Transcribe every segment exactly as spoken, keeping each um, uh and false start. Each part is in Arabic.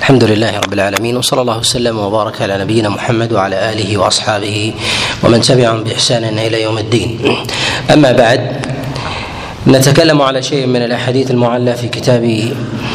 الحمد لله رب العالمين، وصلى الله وسلم وبارك على نبينا محمد وعلى آله وأصحابه ومن تبعهم بإحسان إلى يوم الدين. أما بعد، نتكلم على شيء من الأحاديث المعلى في كتاب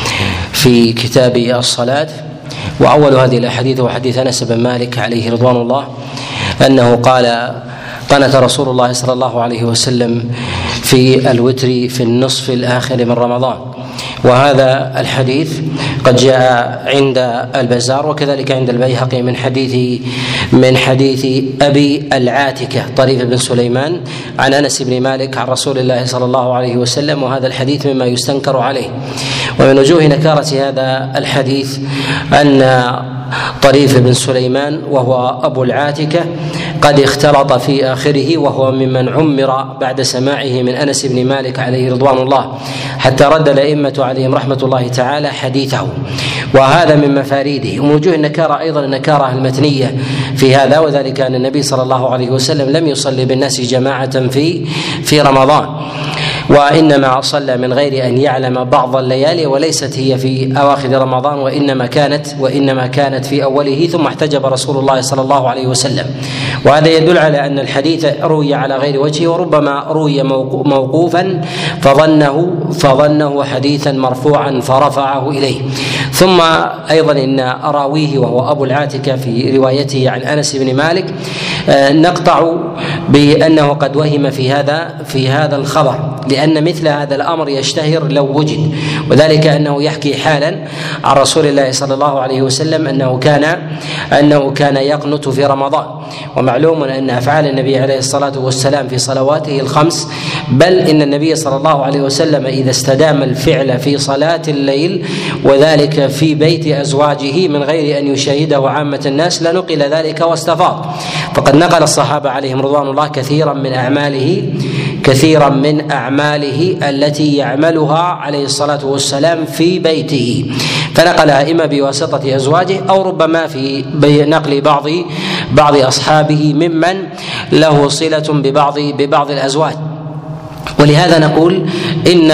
في كتاب الصلاة. وأول هذه الأحاديث هو حديث أنس بن مالك عليه رضوان الله أنه قال: قنت رسول الله صلى الله عليه وسلم في الوتر في النصف الآخر من رمضان. وهذا الحديث قد جاء عند البزار وكذلك عند البيهقي من حديث من حديث أبي العاتكة طريف بن سليمان عن أنس بن مالك عن رسول الله صلى الله عليه وسلم. وهذا الحديث مما يستنكر عليه. ومن وجوه نكارة هذا الحديث أن طريف بن سليمان وهو أبو العاتكة قد اختلط في آخره، وهو ممن عمر بعد سماعه من أنس بن مالك عليه رضوان الله، حتى رد الأئمة عليهم رحمة الله تعالى حديثه، وهذا من مفاريده. ومن وجوه النكارة أيضا النكارة المتنية في هذا، وذلك أن النبي صلى الله عليه وسلم لم يصلي بالناس جماعة في في رمضان، وإنما صلى من غير أن يعلم بعض الليالي، وليست هي في أواخر رمضان، وإنما كانت وإنما كانت في أوله، ثم احتجب رسول الله صلى الله عليه وسلم. وهذا يدل على أن الحديث روي على غير وجهه، وربما روي موقوفا فظنه فظنه حديثا مرفوعا فرفعه إليه. ثم أيضا إن راويه وهو أبو العاتكة في روايته عن أنس بن مالك نقطع بأنه قد وهم في هذا في هذا الخبر، لأن مثل هذا الأمر يشتهر لو وجد، وذلك أنه يحكي حالا عن رسول الله صلى الله عليه وسلم أنه كان أنه كان يقنت في رمضان. ومعلوم أن أفعال النبي عليه الصلاة والسلام في صلواته الخمس، بل إن النبي صلى الله عليه وسلم إذا استدام الفعل في صلاة الليل وذلك في بيت أزواجه من غير أن يشاهده عامة الناس لنقل ذلك واستفاض. فقد نقل الصحابة عليهم رضوان الله كثيرا من أعماله كثيرا من أعماله التي يعملها عليه الصلاة والسلام في بيته، فنقلها إما بواسطة أزواجه أو ربما في نقل بعض بعض أصحابه ممن له صلة ببعض ببعض الأزواج. ولهذا نقول إن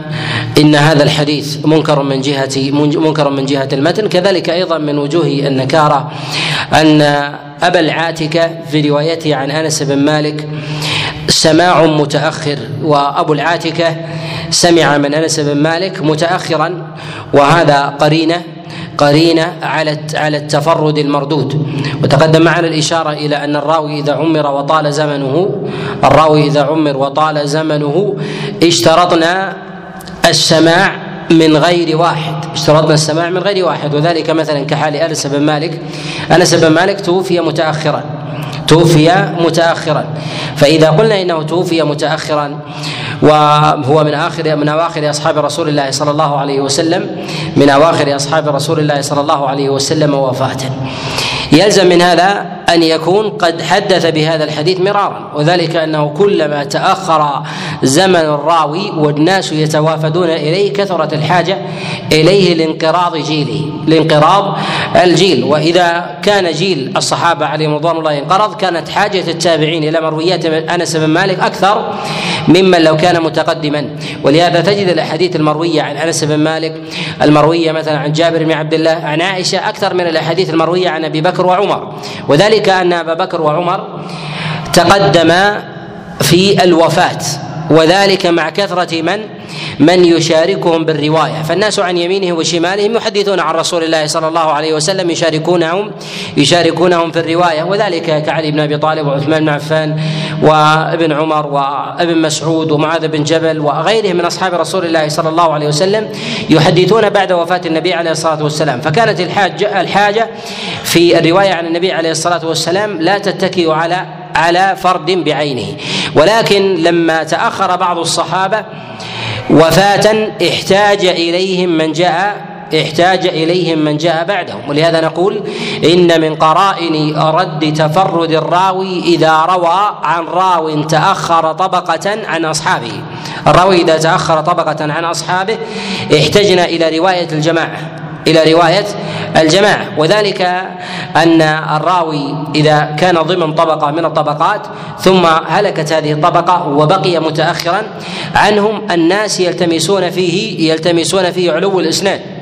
إن هذا الحديث منكر من جهة منكر من جهة المتن. كذلك أيضا من وجوه النكارة أن أبا العاتكة في روايته عن أنس بن مالك سماع متأخر، وأبو العاتكة سمع من أنس بن مالك متأخرا، وهذا قرينة قرينة على على التفرد المردود. وتقدم معنا الإشارة إلى أن الراوي إذا عمر وطال زمنه الراوي إذا عمر وطال زمنه اشترطنا السماع من غير واحد اشترطنا السماع من غير واحد وذلك مثلا كحال أنس بن مالك أنس بن مالك توفي متأخرا توفي متأخرا فإذا قلنا إنه توفي متأخرا وهو من آخر من أواخر أصحاب رسول الله صلى الله عليه وسلم من أواخر أصحاب رسول الله صلى الله عليه وسلم وفاة، يلزم من هذا أن يكون قد حدث بهذا الحديث مرارا، وذلك أنه كلما تأخر زمن الراوي والناس يتوافدون إليه كثرت الحاجة إليه لانقراض جيله لانقراض الجيل. وإذا كان جيل الصحابة عليهم رضوان الله ينقرض، كانت حاجة التابعين إلى مرويات أنس بن مالك أكثر ممن لو كان متقدما. ولهذا تجد الأحاديث المروية عن أنس بن مالك المروية مثلا عن جابر بن عبد الله عن عائشة أكثر من الأحاديث المروية عن أبي بكر وعمر، وذلك أن أبا بكر وعمر تقدم في الوفاة، وذلك مع كثرة من من يشاركهم بالرواية، فالناس عن يمينهم وشمالهم يحدثون عن رسول الله صلى الله عليه وسلم يشاركونهم يشاركونهم في الرواية، وذلك كعلي بن أبي طالب وعثمان بن عفان وابن عمر وابن مسعود ومعاذ بن جبل وغيرهم من أصحاب رسول الله صلى الله عليه وسلم يحدثون بعد وفاة النبي عليه الصلاة والسلام. فكانت الحاجة الحاجة في الرواية عن النبي عليه الصلاة والسلام لا تتكئ على على فرد بعينه، ولكن لما تأخر بعض الصحابة وفاة احتاج إليهم من جاء احتاج إليهم من جاء بعدهم. ولهذا نقول إن من قرائن رد تفرد الراوي إذا روى عن راو تأخر طبقة عن أصحابه الراوي إذا تأخر طبقة عن أصحابه احتجنا إلى رواية الجماعة إلى رواية الجماعة وذلك أن الراوي إذا كان ضمن طبقة من الطبقات ثم هلكت هذه الطبقة وبقي متأخرا عنهم، الناس يلتمسون فيه يلتمسون فيه علو الإسناد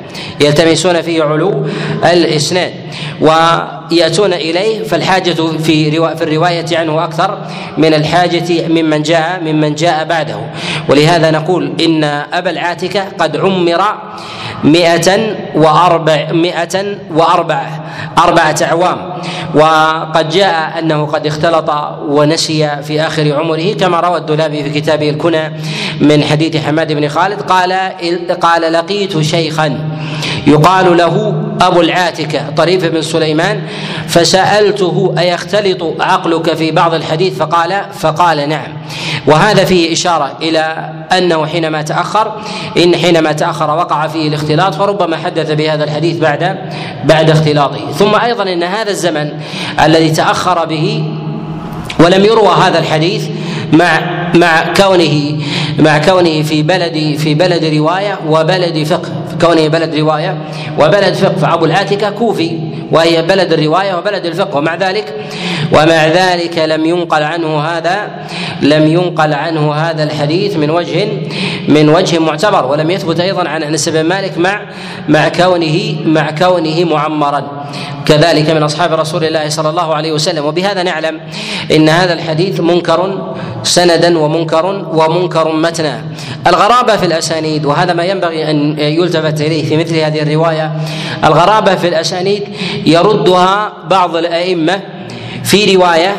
يلتمسون فيه علو الإسناد ويأتون إليه، فالحاجة في في الرواية عنه أكثر من الحاجة ممن جاء ممن جاء بعده. ولهذا نقول إن أبا العاتكة قد عمر مئة وأربع مئة وأربعة أربعة أعوام، وقد جاء أنه قد اختلط ونسي في آخر عمره كما روى الدولابي في كتابه الكنى من حديث حماد بن خالد قال قال لقيت شيخا يقال له أبو العاتكة طريف بن سليمان فسألته أيختلط عقلك في بعض الحديث فقال فقال نعم. وهذا فيه إشارة إلى أنه حينما تأخر إن حينما تأخر وقع فيه الاختلاط، فربما حدث بهذا الحديث بعد بعد اختلاطه. ثم أيضا إن هذا الزمن الذي تأخر به ولم يروى هذا الحديث مع مع كونه مع كونه في بلد في بلد رواية وبلد فقه، كونه بلد رواية وبلد فقه، فأبو العاتكة كوفي وهي بلد الرواية وبلد الفقه، ومع ذلك ومع ذلك لم ينقل عنه هذا لم ينقل عنه هذا الحديث من وجه من وجه معتبر، ولم يثبت أيضا عن أنس بن مالك مع مع كونه مع كونه معمرا كذلك من أصحاب رسول الله صلى الله عليه وسلم. وبهذا نعلم إن هذا الحديث منكر سندا ومنكر ومنكر متنا. الغرابة في الأسانيد، وهذا ما ينبغي أن يلتفت إليه في مثل هذه الرواية، الغرابة في الأسانيد يردها بعض الأئمة في رواية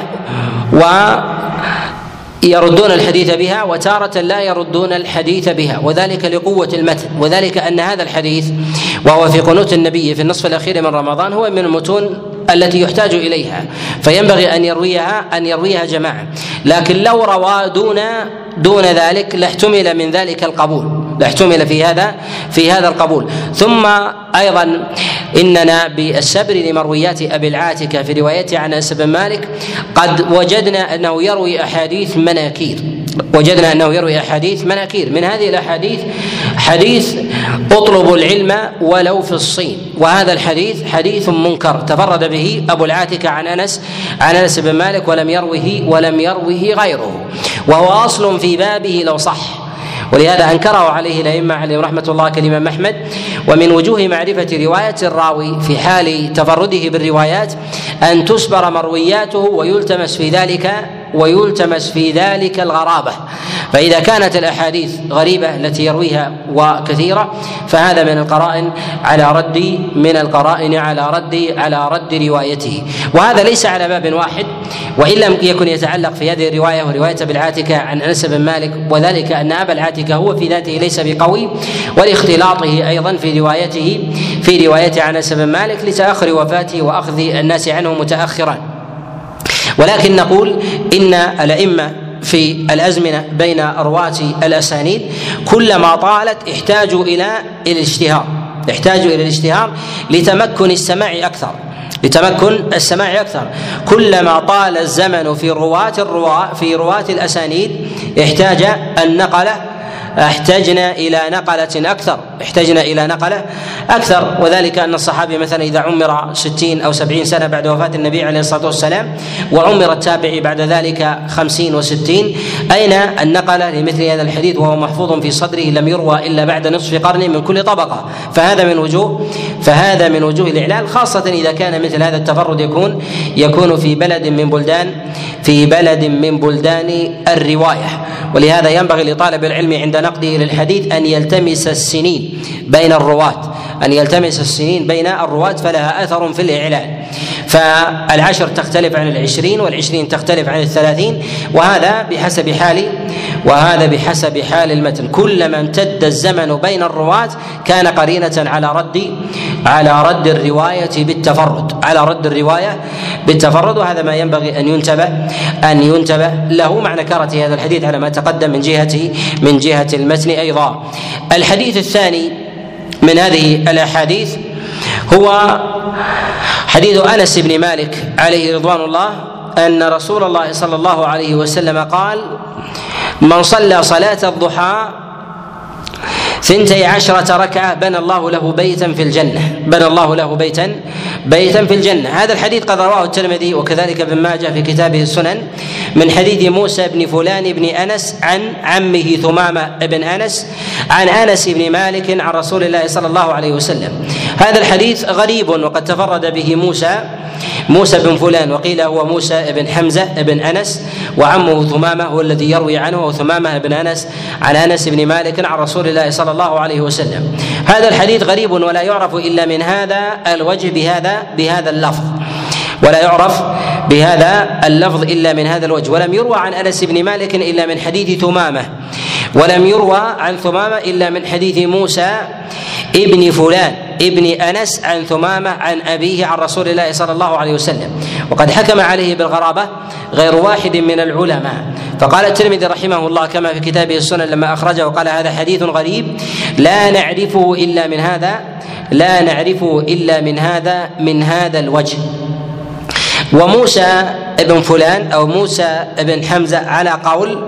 ويردون الحديث بها، وتارة لا يردون الحديث بها، وذلك لقوة المتن، وذلك أن هذا الحديث وهو في قنوت النبي في النصف الأخير من رمضان هو من المتون التي يحتاج إليها، فينبغي أن يرويها أن يرويها جماعة، لكن لو روى دون دون ذلك لاحتمل من ذلك القبول، لاحتمل في هذا في هذا القبول. ثم أيضا إننا بالسبر لمرويات أبي العاتكة في روايته عن أنس بن مالك قد وجدنا أنه يروي أحاديث مناكير وجدنا أنه يروي أحاديث مناكير من هذه الأحاديث حديث اطلبوا العلم ولو في الصين، وهذا الحديث حديث منكر تفرد به أبو العاتكة عن أنس عن أنس بن مالك ولم يروه ولم يروه غيره، وهو أصل في بابه لو صح، ولهذا أنكره عليه الأئمة عليهم رحمة الله كالإمام أحمد. ومن وجوه معرفة رواية الراوي في حال تفرده بالروايات أن تسبر مروياته ويلتمس في ذلك ويلتمس في ذلك الغرابة، فإذا كانت الأحاديث غريبة التي يرويها وكثيرة فهذا من القرائن على رد من القرائن على رد على رد روايته. وهذا ليس على باب واحد، وإن لم يكن يتعلق في هذه الرواية ورواية أبي العاتكة عن أنس بن مالك، وذلك أن أبا العاتكة هو في ذاته ليس بقوي، ولاختلاطه أيضا في روايته في روايته عن أنس بن مالك لتأخر وفاته وأخذ الناس عنه متأخرا. ولكن نقول إن الأئمة في الأزمنة بين رواة الأسانيد كلما طالت احتاجوا إلى الاشتهار احتاجوا إلى الاشتهار لتمكن السماع أكثر لتمكن السماع أكثر كلما طال الزمن في رواة الرواة في رواة الأسانيد احتاج النقلة احتجنا إلى نقلة أكثر احتجنا إلى نقلة أكثر وذلك أن الصحابي مثلا إذا عمر ستين أو سبعين سنة بعد وفاة النبي عليه الصلاة والسلام وعمر التابعي بعد ذلك خمسين وستين، أين النقلة لمثل هذا الحديث وهو محفوظ في صدره لم يروى إلا بعد نصف قرن من كل طبقة؟ فهذا من وجوه فهذا من وجوه الإعلال، خاصة إذا كان مثل هذا التفرد يكون يكون في بلد من بلدان في بلد من بلدان الرواية. ولهذا ينبغي لطالب العلم عند نقده للحديث أن يلتمس السنين بين الرواة أن يلتمس السنين بين الرواة فلها أثر في الإعلان، فالعشر تختلف عن العشرين والعشرين تختلف عن الثلاثين، وهذا بحسب حال وهذا بحسب حال المتن. كلما امتد الزمن بين الرواة كان قرينة على رد على رد الرواية بالتفرد على رد الرواية بالتفرد وهذا ما ينبغي أن ينتبه أن ينتبه له مع نكارة هذا الحديث على ما تقدم من جهة من جهة المتن أيضا. الحديث الثاني من هذه الأحاديث هو حديث أنس بن مالك عليه رضوان الله أن رسول الله صلى الله عليه وسلم قال: من صلى صلاة الضحى ثنتي عشرة ركعة بنى الله له بيتا في الجنة بنى الله له بيتا بيتا في الجنة. هذا الحديث قد رواه الترمذي وكذلك ابن ماجه في كتابه السنن من حديث موسى بن فلان بن أنس عن عمه ثمامة بن أنس عن أنس بن مالك عن رسول الله صلى الله عليه وسلم. هذا الحديث غريب وقد تفرد به موسى موسى بن فلان، وقيل هو موسى بن حمزة بن أنس، وعمه ثمامة هو الذي يروي عنه، وثمامة بن أنس عن أنس بن مالك عن رسول الله صلى الله عليه وسلم. هذا الحديث غريب ولا يعرف إلا من هذا الوجه بهذا بهذا اللفظ ولا يعرف بهذا اللفظ إلا من هذا الوجه. ولم يروى عن أنس بن مالك إلا من حديث ثمامة، ولم يروى عن ثمامة إلا من حديث موسى ابن فلان ابن أنس عن ثمامة عن أبيه عن رسول الله صلى الله عليه وسلم. وقد حكم عليه بالغرابة غير واحد من العلماء. فقال الترمذي رحمه الله كما في كتابه السنن لما أخرجه وقال هذا حديث غريب لا نعرفه إلا من هذا لا نعرفه إلا من هذا من هذا الوجه. وموسى ابن فلان أو موسى ابن حمزة على قول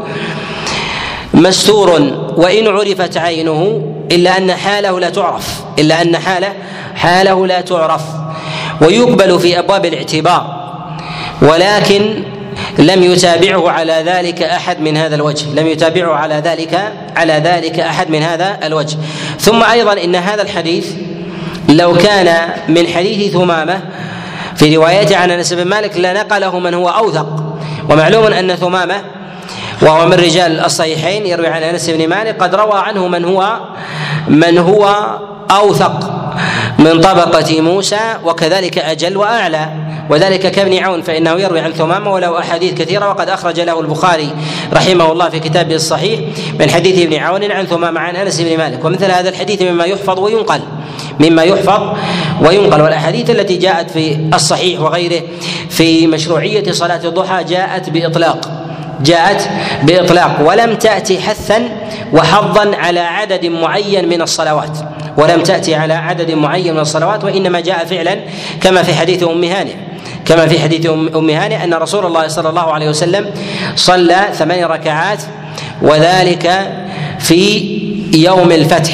مستور وإن عرفت عينه إلا أن حاله لا تعرف إلا أن حاله حاله لا تعرف ويقبل في أبواب الاعتبار، ولكن لم يتابعه على ذلك أحد من هذا الوجه لم يتابعه على ذلك على ذلك أحد من هذا الوجه. ثم أيضا إن هذا الحديث لو كان من حديث ثمامة في روايته عن أنس بن مالك لنقله من هو أوثق، ومعلوم أن ثمامة وهو من رجال الصحيحين يروي عن أنس بن مالك قد روى عنه من هو من هو أوثق من طبقة موسى وكذلك أجل وأعلى، وذلك كابن عون فإنه يروي عن ثمامة وله أحاديث كثيرة، وقد أخرج له البخاري رحمه الله في كتابه الصحيح من حديث ابن عون عن ثمامة عن أنس بن مالك. ومثل هذا الحديث مما يحفظ وينقل مما يحفظ وينقل والأحاديث التي جاءت في الصحيح وغيره في مشروعية صلاة الضحى جاءت بإطلاق جاءت بإطلاق ولم تأتي حثا وحظا على عدد معين من الصلوات ولم تأتي على عدد معين من الصلوات وإنما جاء فعلا كما في حديث أم هانئ كما في حديث أم هانئ أن رسول الله صلى الله عليه وسلم صلى ثمان ركعات وذلك في يوم الفتح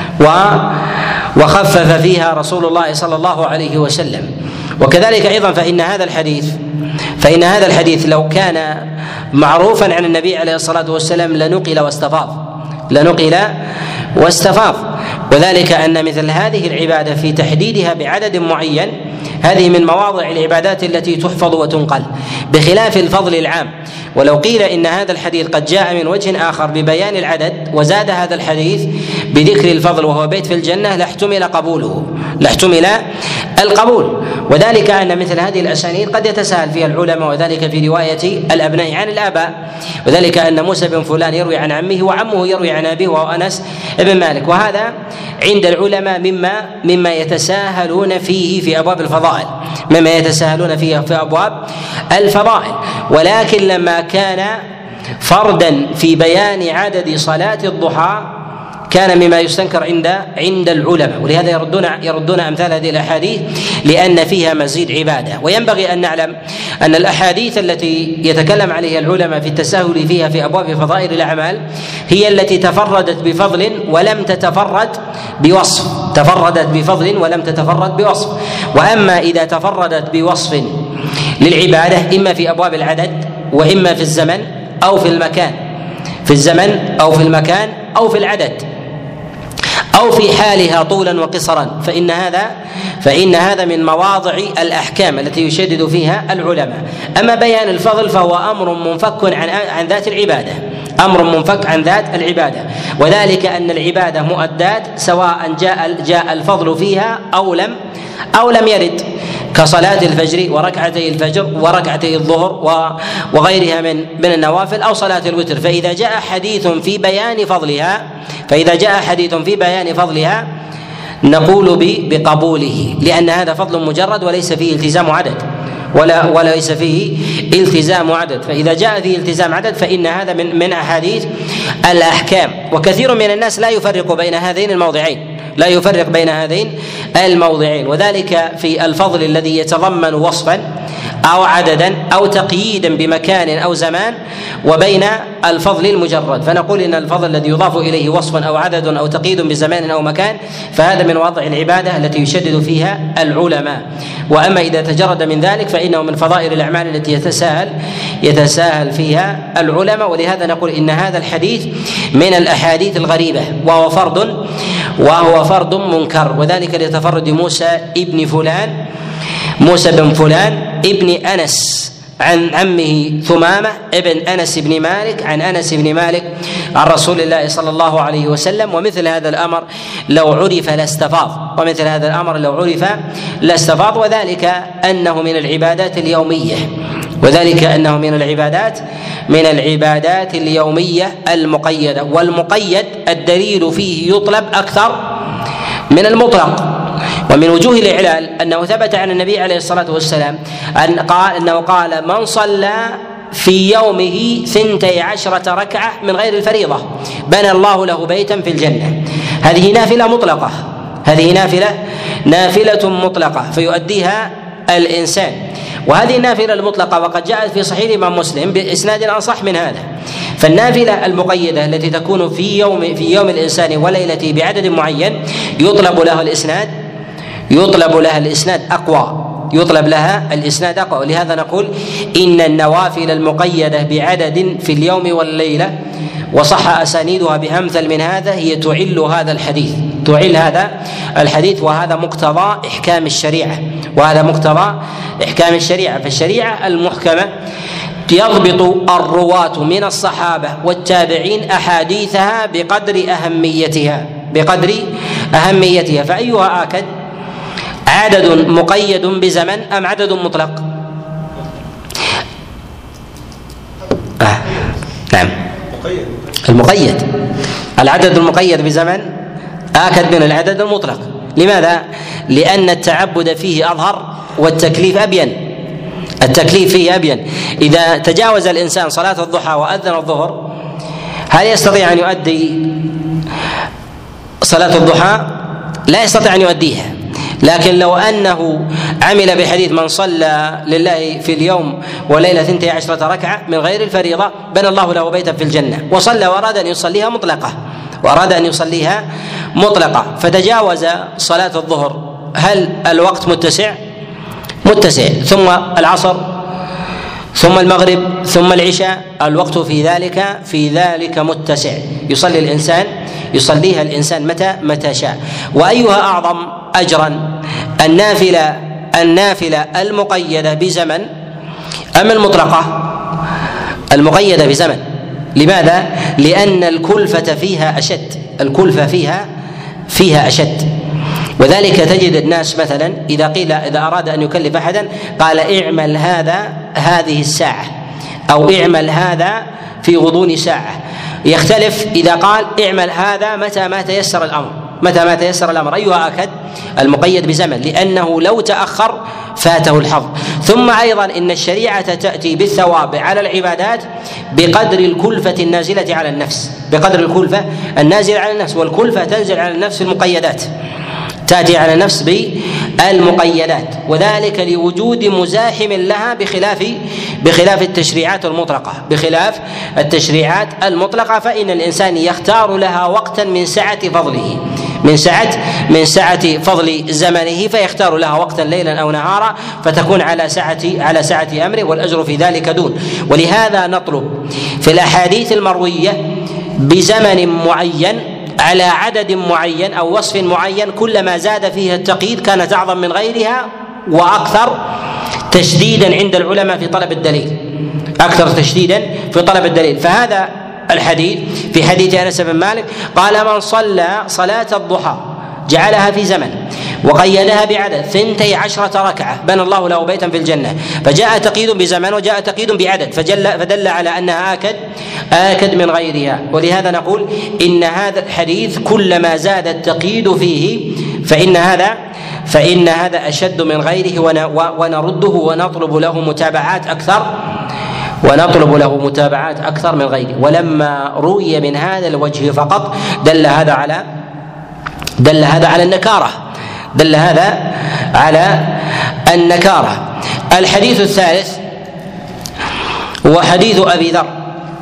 وخفف فيها رسول الله صلى الله عليه وسلم. وكذلك أيضا فإن هذا الحديث فإن هذا الحديث لو كان معروفا عن النبي عليه الصلاة والسلام لنقل واستفاض لنقل واستفاض وذلك أن مثل هذه العبادة في تحديدها بعدد معين هذه من مواضع العبادات التي تحفظ وتنقل بخلاف الفضل العام. ولو قيل إن هذا الحديث قد جاء من وجه آخر ببيان العدد وزاد هذا الحديث بذكر الفضل وهو بيت في الجنة لاحتمل قبوله لاحتمل القبول، وذلك أن مثل هذه الأسانيد قد يتساهل فيها العلماء وذلك في رواية الأبناء عن الآباء، وذلك أن موسى بن فلان يروي عن عمه وعمه يروي عن أبيه وهو أنس بن مالك، وهذا عند العلماء مما مما يتساهلون فيه في أبواب الفضائل مما يتساهلون فيه في أبواب الفضائل. ولكن لما كان فردا في بيان عدد صلاة الضحى كان مما يستنكر عند عند العلماء، ولهذا يردون يردون امثال هذه الاحاديث لان فيها مزيد عباده. وينبغي ان نعلم ان الاحاديث التي يتكلم عليها العلماء في التساهل فيها في ابواب فضائل الاعمال هي التي تفردت بفضل ولم تتفرد بوصف تفردت بفضل ولم تتفرد بوصف. واما اذا تفردت بوصف للعباده اما في ابواب العدد واما في الزمن او في المكان في الزمن او في المكان او في العدد أو في حالها طولا وقصرا فإن هذا فإن هذا من مواضع الأحكام التي يشدد فيها العلماء. أما بيان الفضل فهو أمر منفك عن عن ذات العبادة أمر منفك عن ذات العبادة وذلك أن العبادة مؤدات سواء جاء جاء الفضل فيها أو لم أو لم يرد، كصلاة الفجر وركعتي الفجر وركعتي الظهر وغيرها من من النوافل أو صلاة الوتر. فإذا جاء حديث في بيان فضلها فإذا جاء حديث في بيان فضلها نقول بقبوله لأن هذا فضل مجرد وليس فيه التزام عدد ولا وليس فيه التزام عدد. فإذا جاء فيه التزام عدد فإن هذا من من أحاديث الأحكام. وكثير من الناس لا يفرق بين هذين الموضعين لا يفرق بين هذين الموضعين وذلك في الفضل الذي يتضمن وصفا أو عددا أو تقييدا بمكان أو زمان وبين الفضل المجرد. فنقول ان الفضل الذي يضاف اليه وصف او عدد او تقييد بزمان او مكان فهذا من وضع العباده التي يشدد فيها العلماء. واما اذا تجرد من ذلك فانه من فضائل الاعمال التي يتساهل يتساهل فيها العلماء. ولهذا نقول ان هذا الحديث من الاحاديث الغريبه وهو فرد وهو فرد منكر، وذلك لتفرد موسى ابن فلان موسى بن فلان ابن انس عن عمه ثمامه ابن انس بن مالك عن انس بن مالك عن رسول الله صلى الله عليه وسلم. ومثل هذا الامر لو عرف لاستفاض ومثل هذا الامر لو عرف لاستفاض وذلك انه من العبادات اليوميه وذلك انه من العبادات من العبادات اليوميه المقيده. والمقيد الدليل فيه يطلب اكثر من المطلق. ومن وجوه الإعلال أنه ثبت عن النبي عليه الصلاة والسلام أن قال أنه قال من صلى في يومه ثنتي عشرة ركعة من غير الفريضة بنى الله له بيتا في الجنة. هذه نافلة مطلقة هذه نافلة نافلة مطلقة فيؤديها الإنسان. وهذه النافلة المطلقة وقد جاءت في صحيح الإمام مسلم بإسناد أصح من هذا. فالنافلة المقيدة التي تكون في يوم في يوم الإنسان وليلته بعدد معين يطلب لها الإسناد يطلب لها الإسناد أقوى يطلب لها الإسناد أقوى. ولهذا نقول إن النوافل المقيدة بعدد في اليوم والليلة وصح أسانيدها بأمثل من هذا هي تعل هذا الحديث تعل هذا الحديث وهذا مقتضى إحكام الشريعة وهذا مقتضى إحكام الشريعة. فالشريعة المحكمة يضبط الرواة من الصحابة والتابعين أحاديثها بقدر أهميتها بقدر أهميتها. فأيها آكد عدد مقيد بزمن أم عدد مطلق؟ آه. نعم المقيد العدد المقيد بزمن آكد من العدد المطلق. لماذا؟ لأن التعبد فيه أظهر والتكليف أبين التكليف فيه أبين. إذا تجاوز الإنسان صلاة الضحى وأذن الظهر هل يستطيع أن يؤدي صلاة الضحى؟ لا يستطيع أن يؤديها. لكن لو أنه عمل بحديث من صلى لله في اليوم وليلة ثنتي عشرة ركعة من غير الفريضة بنى الله له بيتا في الجنة وصلى وأراد أن يصليها مطلقة وأراد أن يصليها مطلقة فتجاوز صلاة الظهر هل الوقت متسع؟ متسع. ثم العصر ثم المغرب ثم العشاء الوقت في ذلك في ذلك متسع يصلي الإنسان يصليها الإنسان متى متى شاء. وأيها أعظم أجرا النافلة النافلة المقيدة بزمن أم المطلقة؟ المقيدة بزمن. لماذا؟ لأن الكلفة فيها أشد الكلفة فيها فيها أشد. وذلك تجد الناس مثلا إذا قيل إذا أراد أن يكلف أحدا قال اعمل هذا هذه الساعة أو اعمل هذا في غضون ساعة. يختلف إذا قال اعمل هذا متى ما تيسر الأمر متى ما تيسر الأمر. أيها أكد؟ المقيد بزمن لأنه لو تأخر فاته الحظ. ثم أيضا إن الشريعة تأتي بالثواب على العبادات بقدر الكلفة النازلة على النفس بقدر الكلفة النازلة على النفس. والكلفة تنزل على النفس المقيدات تأتي على النفس بالمقيدات وذلك لوجود مزاحم لها بخلاف بخلاف التشريعات المطلقة بخلاف التشريعات المطلقة فإن الإنسان يختار لها وقتا من سعة فضله من سعة من سعة فضل زمنه فيختار لها وقتا ليلا أو نهارا فتكون على سعة على سعة أمره والأجر في ذلك دون. ولهذا نطلب في الأحاديث المروية بزمن معين على عدد معين أو وصف معين كلما زاد فيها التقييد كانت أعظم من غيرها وأكثر تشديدا عند العلماء في طلب الدليل أكثر تشديدا في طلب الدليل. فهذا الحديث في حديث أنس بن مالك قال من صلى صلاة الضحى جعلها في زمن وقيدها بعدد ثنتي عشرة ركعة بنى الله له بيتا في الجنة. فجاء تقييد بزمن وجاء تقييد بعدد فجل فدل على أنها آكد آكد من غيرها. ولهذا نقول إن هذا الحديث كلما زاد التقييد فيه فإن هذا فإن هذا أشد من غيره ونرده ونطلب له متابعات أكثر ونطلب له متابعات أكثر من غيره. ولما روي من هذا الوجه فقط دل هذا على دل هذا على النكارة دل هذا على النكارة. الحديث الثالث هو حديث أبي ذر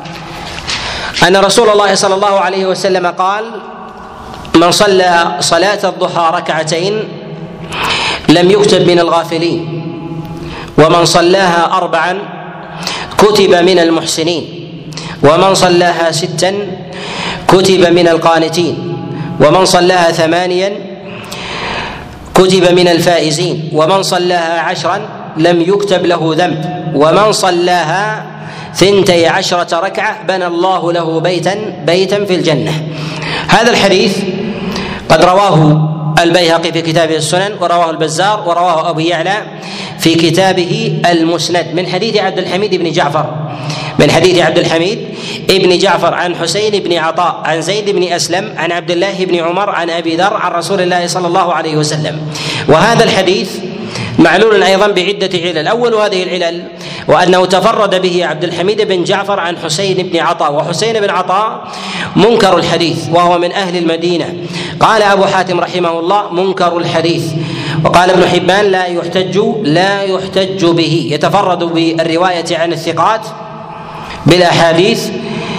أن رسول الله صلى الله عليه وسلم قال: من صلى صلاة الضحى ركعتين لم يكتب من الغافلين، ومن صلاها أربعا كتب من المحسنين، ومن صلاها ستا كتب من القانتين، ومن صلاها ثمانيا كتب من الفائزين، ومن صلاها عشرا لم يكتب له ذنب، ومن صلاها ثنتي عشرة ركعة بنى الله له بيتا بيتا في الجنة. هذا الحديث قد رواه البيهقي في كتابه السنن، ورواه البزار، ورواه أبو يعلى في كتابه المسند من حديث عبد الحميد بن جعفر من حديث عبد الحميد ابن جعفر عن حسين بن عطاء عن زيد بن أسلم عن عبد الله بن عمر عن أبي ذر عن رسول الله صلى الله عليه وسلم. وهذا الحديث معلول أيضا بعدة علل. أول هذه العلل وأنه تفرد به عبد الحميد بن جعفر عن حسين بن عطاء، وحسين بن عطاء منكر الحديث وهو من أهل المدينة. قال أبو حاتم رحمه الله: منكر الحديث. وقال ابن حبان: لا يحتج لا يحتج به، يتفرد بالرواية عن الثقات بالأحاديث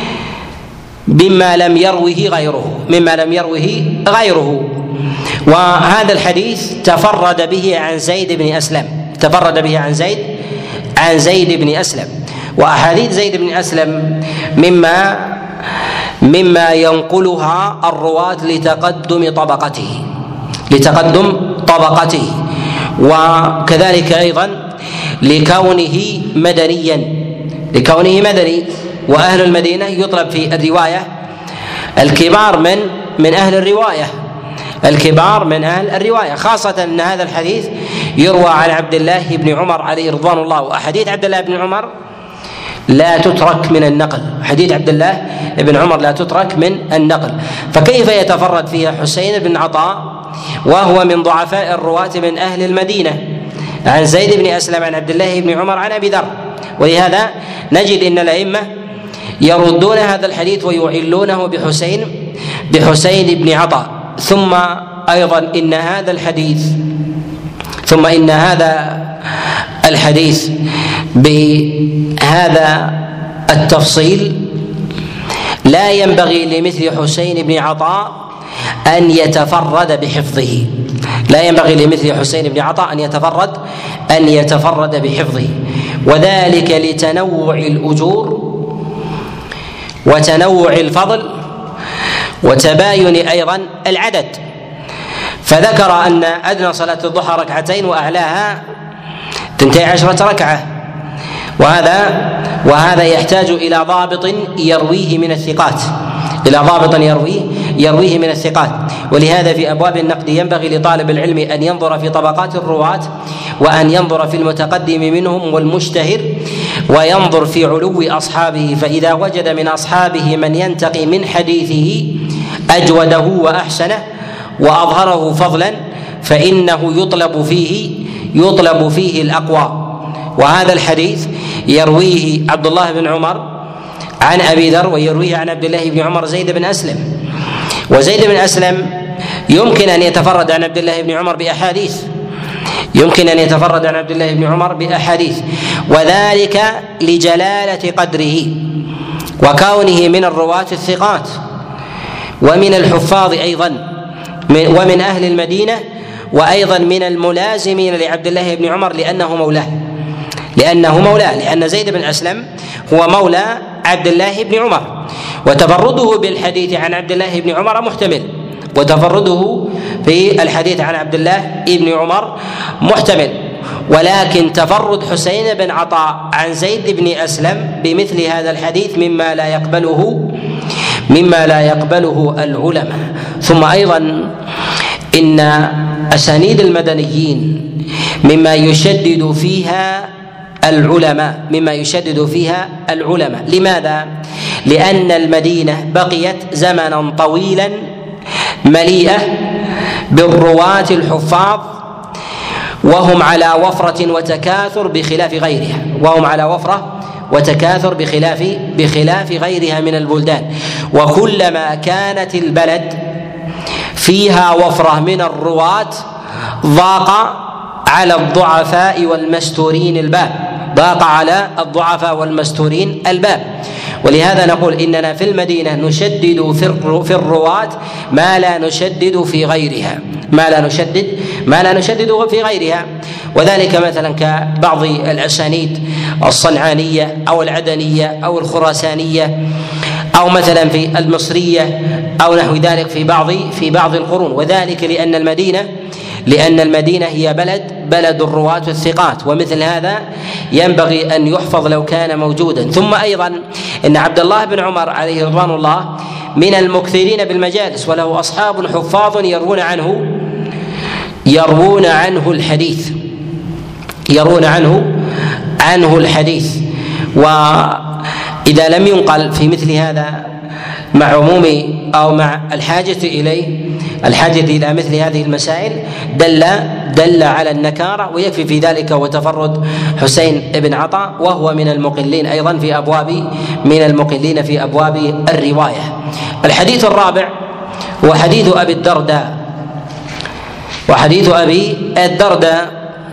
مما لم يروه غيره مما لم يروه غيره وهذا الحديث تفرد به عن زيد بن أسلم تفرد به عن زيد عن زيد بن أسلم وأحاديث زيد بن أسلم مما مما ينقلها الرواة لتقدم طبقته لتقدم طبقته وكذلك أيضا لكونه مدنيا لكونه مدني وأهل المدينة يطلب في الرواية الكبار من من أهل الرواية الكبار من أهل الرواية، خاصة أن هذا الحديث يروى عن عبد الله بن عمر عليه رضوان الله، وأحاديث عبد الله بن عمر لا تترك من النقل حديث عبد الله بن عمر لا تترك من النقل، فكيف يتفرد فيها حسين بن عطاء وهو من ضعفاء الرواة من أهل المدينة عن زيد بن أسلم عن عبد الله بن عمر عن أبي ذر؟ ولهذا نجد أن الأئمة يردون هذا الحديث ويعلونه بحسين بحسين بن عطاء. ثم أيضا إن هذا الحديث ثم إن هذا الحديث بهذا التفصيل لا ينبغي لمثل حسين بن عطاء أن يتفرد بحفظه لا ينبغي لمثل حسين بن عطاء أن يتفرد أن يتفرد بحفظه وذلك لتنوع الأجور وتنوع الفضل وتباين أيضا العدد. فذكر أن أدنى صلاة الضحى ركعتين وأعلاها اثنتي عشرة ركعة، وهذا وهذا يحتاج إلى ضابط يرويه من الثقات إلى ضابط يرويه يرويه من الثقات ولهذا في أبواب النقد ينبغي لطالب العلم أن ينظر في طبقات الرواة وأن ينظر في المتقدم منهم والمشتهر وينظر في علو أصحابه، فإذا وجد من أصحابه من ينتقي من حديثه أجوده وأحسنه وأظهره فضلا فإنه يطلب فيه يطلب فيه الأقوى. وهذا الحديث يرويه عبد الله بن عمر عن أبي ذر ويرويه عن عبد الله بن عمر زيد بن أسلم، وزيد بن أسلم يمكن أن يتفرد عن عبد الله بن عمر بأحاديث يمكن أن يتفرد عن عبد الله بن عمر بأحاديث وذلك لجلالة قدره وكونه من الرواة الثقات ومن الحفاظ أيضا ومن أهل المدينة وأيضا من الملازمين لعبد الله بن عمر لأنه مولاه لأنه مولاه لأن زيد بن أسلم هو مولى عبد الله بن عمر، وتفرده بالحديث عن عبد الله بن عمر محتمل وتفرده في الحديث عن عبد الله بن عمر محتمل ولكن تفرد حسين بن عطاء عن زيد بن أسلم بمثل هذا الحديث مما لا يقبله مما لا يقبله العلماء. ثم أيضا إن أسانيد المدنيين مما يشدد فيها العلماء مما يشدد فيها العلماء لماذا؟ لأن المدينة بقيت زمنا طويلا مليئة بالرواة الحفاظ وهم على وفرة وتكاثر بخلاف غيرها وهم على وفرة وتكاثر بخلاف بخلاف غيرها من البلدان، وكلما كانت البلد فيها وفرة من الرواة ضاق على الضعفاء والمستورين الباب ضاق على الضعفاء والمستورين الباب ولهذا نقول إننا في المدينة نشدد في الرواة ما لا نشدد في غيرها ما لا نشدد ما لا نشدد في غيرها وذلك مثلا كبعض الأسانيد الصنعانية أو العدنية أو الخراسانية أو مثلا في المصرية أو نحو ذلك في بعض في بعض القرون، وذلك لأن المدينة لأن المدينة هي بلد بلد الرواة الثقات، ومثل هذا ينبغي أن يحفظ لو كان موجودا. ثم أيضا إن عبد الله بن عمر عليه رضوان الله من المكثرين بالمجالس، وله أصحاب حفاظ يروون عنه يروون عنه الحديث يروون عنه عنه الحديث وإذا لم ينقل في مثل هذا مع عموم أو مع الحاجة إليه الحاجة إلى مثل هذه المسائل دل دل على النكارة، ويكفي في ذلك وتفرد حسين بن عطاء، وهو من المقلين أيضا في أبواب من المقلين في أبواب الرواية. الحديث الرابع هو حديث أبي الدرداء، وحديث أبي الدرداء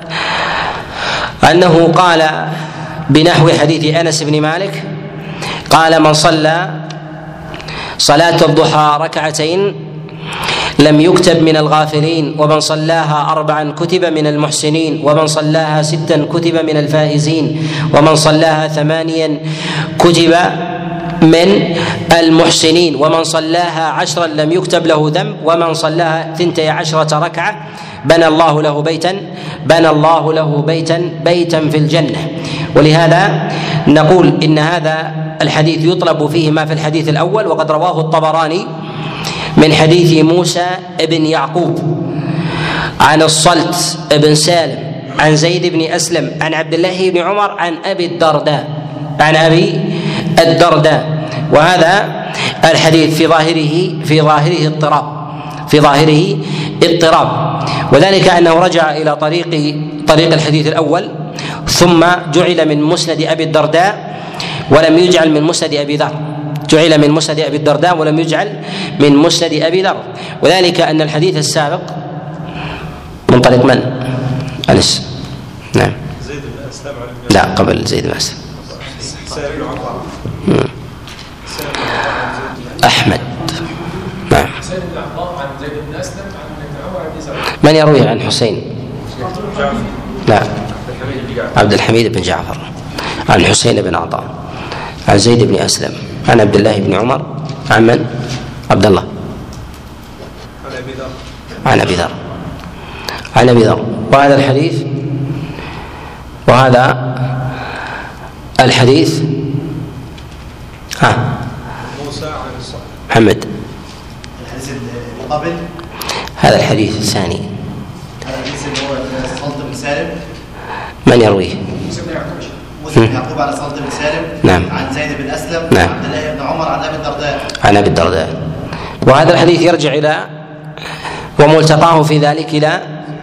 أنه قال بنحو حديث أنس بن مالك قال: من صلى صلاة الضحى ركعتين لم يكتب من الغافلين، ومن صلاها أربعا كتب من المحسنين، ومن صلاها ستا كتب من الفائزين، ومن صلاها ثمانيا كتب من المحسنين، ومن صلاها عشرا لم يكتب له ذنب، ومن صلاها ثنتي عشرة ركعة بنى الله له بيتا بنى الله له بيتا بيتا في الجنة. ولهذا نقول إن هذا الحديث يطلب فيه ما في الحديث الأول، وقد رواه الطبراني من حديث موسى بن يعقوب عن الصلت بن سالم عن زيد بن أسلم عن عبد الله بن عمر عن أبي الدرداء عن أبي الدرداء. وهذا الحديث في ظاهره في ظاهره اضطراب في ظاهره اضطراب وذلك أنه رجع إلى طريق طريق الحديث الأول ثم جعل من مسند أبي الدرداء ولم يجعل من مسند أبي ذر جعل من مسند أبي الدرداء ولم يجعل من مسند أبي ذر وذلك أن الحديث السابق من طريق من؟ أنس. نعم. زيد بن أسلم. لا، قبل زيد بن أسلم. أحمد. نعم. من يروي عن حسين؟ لا، عبد الحميد بن جعفر عن حسين بن عطاء عن زيد بن أسلم عن عبد الله بن عمر عن من؟ عبد الله عن أبي ذر عن أبي ذر. وهذا الحديث وهذا الحديث ها موسى عن محمد. الحديث اللي قبل هذا الحديث الثاني. هذا الحديث اللي هو صلت بن سالم. من يرويه؟ موسى بن يعقوب على صلت بن سالم. نعم. عن زيد بن أسلم. نعم. عن عبد الله بن عمر عن أبي الدرداء. عن أبي الدرداء. وهذا الحديث يرجع إلى وملتقاه في ذلك إلى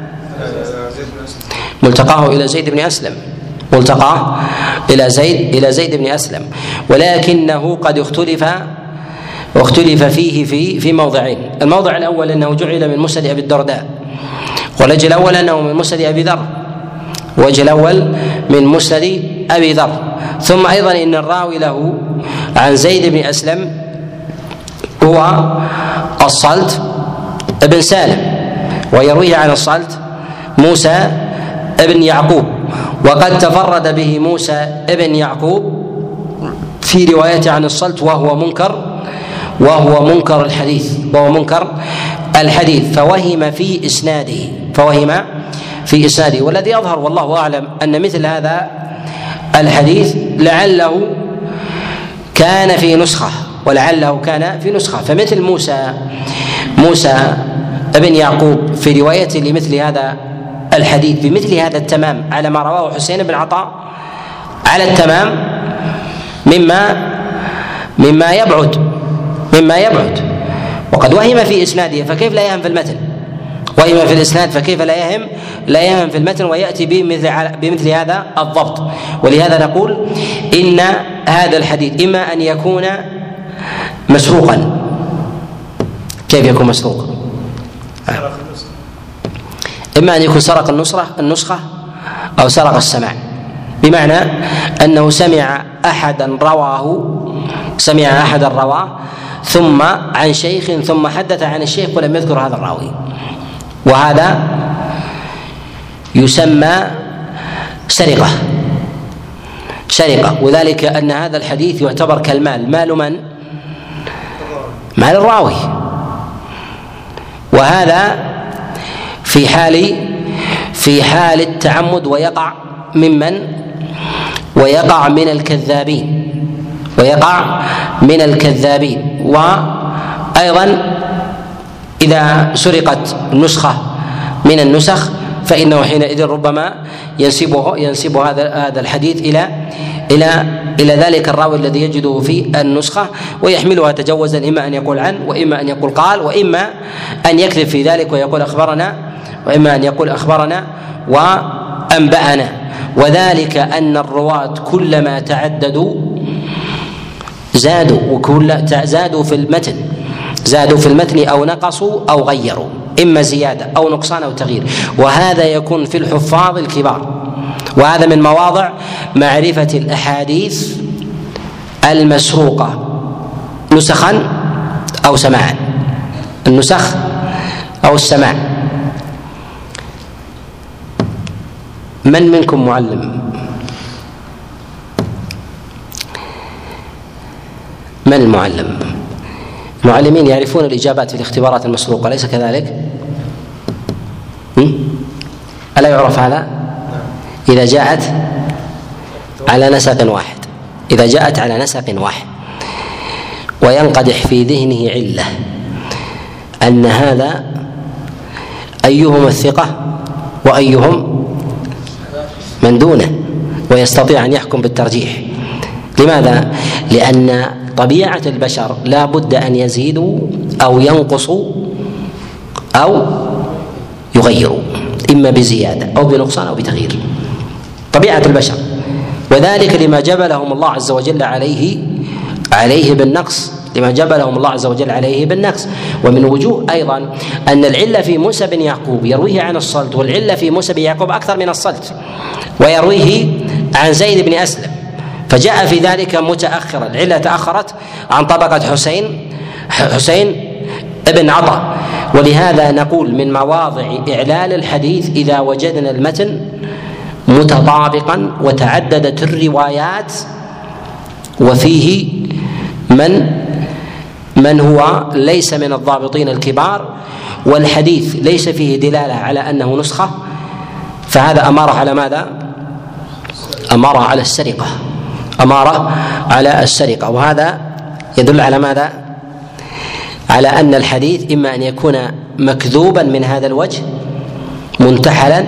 ملتقاه إلى زيد بن أسلم ملتقاه إلى زيد إلى زيد بن أسلم ولكنه قد اختلف واختلف فيه في في موضعين. الموضع الأول أنه جعل من مسند أبي الدرداء، والوجه الأول أنه من مسند أبي ذر، والوجه الأول من مسند أبي ذر. ثم أيضا إن الراوي له عن زيد بن أسلم هو الصلت بن سالم، ويرويه عن الصلت موسى بن يعقوب، وقد تفرد به موسى بن يعقوب في روايته عن الصلت وهو منكر وهو منكر الحديث وهو منكر الحديث فوهم في إسناده فوهم في إسناده والذي يظهر والله أعلم أن مثل هذا الحديث لعله كان في نسخة ولعله كان في نسخة فمثل موسى موسى ابن يعقوب في روايته لمثل هذا الحديث بمثل هذا التمام على ما رواه حسين بن عطاء على التمام مما مما يبعد مما يبعد وقد وهم في إسناده فكيف لا يهم في المتن وهم في الإسناد فكيف لا يهم لا يهم في المتن ويأتي بمثل بمثل هذا الضبط. ولهذا نقول إن هذا الحديث إما أن يكون مسروقا. كيف يكون مسروقا؟ إما أن يكون سرق النسخة النسخة أو سرق السماع، بمعنى أنه سمع أحدا رواه سمع أحد الرواه ثم عن شيخ ثم حدث عن الشيخ ولم يذكر هذا الراوي، وهذا يسمى سرقة سرقة وذلك أن هذا الحديث يعتبر كالمال. مال من؟ مال الراوي، وهذا في حال في حال التعمد، ويقع ممن ويقع من الكذابين ويقع من الكذابين وأيضا إذا سرقت نسخة من النسخ فإنه حينئذ ربما ينسبه ينسب هذا هذا الحديث إلى إلى إلى ذلك الراوي الذي يجده في النسخة ويحملها تجوزا، إما أن يقول عن وإما أن يقول قال وإما أن يكذب في ذلك ويقول أخبرنا وإما أن يقول أخبرنا وأنبأنا. وذلك أن الرواة كلما تعددوا زادوا وكل زادوا في المتن زادوا في المتن أو نقصوا أو غيروا، إما زيادة أو نقصان أو تغيير، وهذا يكون في الحفاظ الكبار. وهذا من مواضع معرفة الأحاديث المسروقة نسخا أو سماعا، النسخ أو السماع. من منكم معلم؟ من المعلم؟ المعلمين يعرفون الإجابات في الاختبارات المسروقة، أليس كذلك؟ ألا يعرف هذا؟ إذا جاءت على نسق واحد إذا جاءت على نسق واحد وينقدح في ذهنه علة أن هذا أيهم الثقة وأيهم من دونه، ويستطيع أن يحكم بالترجيح. لماذا؟ لأن طبيعة البشر لا بد أن يزيدوا أو ينقصوا أو يغيروا، إما بزيادة أو بنقصان أو بتغيير، طبيعة البشر. وذلك لما جبلهم الله عز وجل عليه عليه بالنقص لما جبلهم الله عز وجل عليه بالنقص. ومن وجوه أيضا أن العلة في موسى بن يعقوب يرويه عن الصلت، والعلة في موسى بن يعقوب أكثر من الصلت، ويرويه عن زيد بن أسلم، فجاء في ذلك متأخرا، العلة تأخرت عن طبقة حسين حسين ابن عطاء. ولهذا نقول من مواضع إعلال الحديث إذا وجدنا المتن متطابقا وتعددت الروايات وفيه من من هو ليس من الضابطين الكبار، والحديث ليس فيه دلالة على أنه نسخة، فهذا أمارة على ماذا؟ أمارة على السرقة أمارة على السرقة. وهذا يدل على ماذا؟ على أن الحديث إما أن يكون مكذوبا من هذا الوجه منتحلا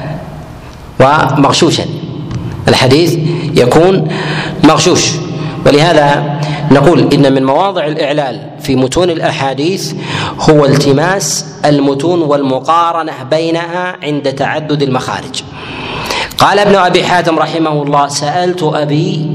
ومغشوشا، الحديث يكون مغشوش. ولهذا نقول إن من مواضع الإعلال في متون الأحاديث هو التماس المتون والمقارنة بينها عند تعدد المخارج. قال ابن أبي حاتم رحمه الله: سألت أبي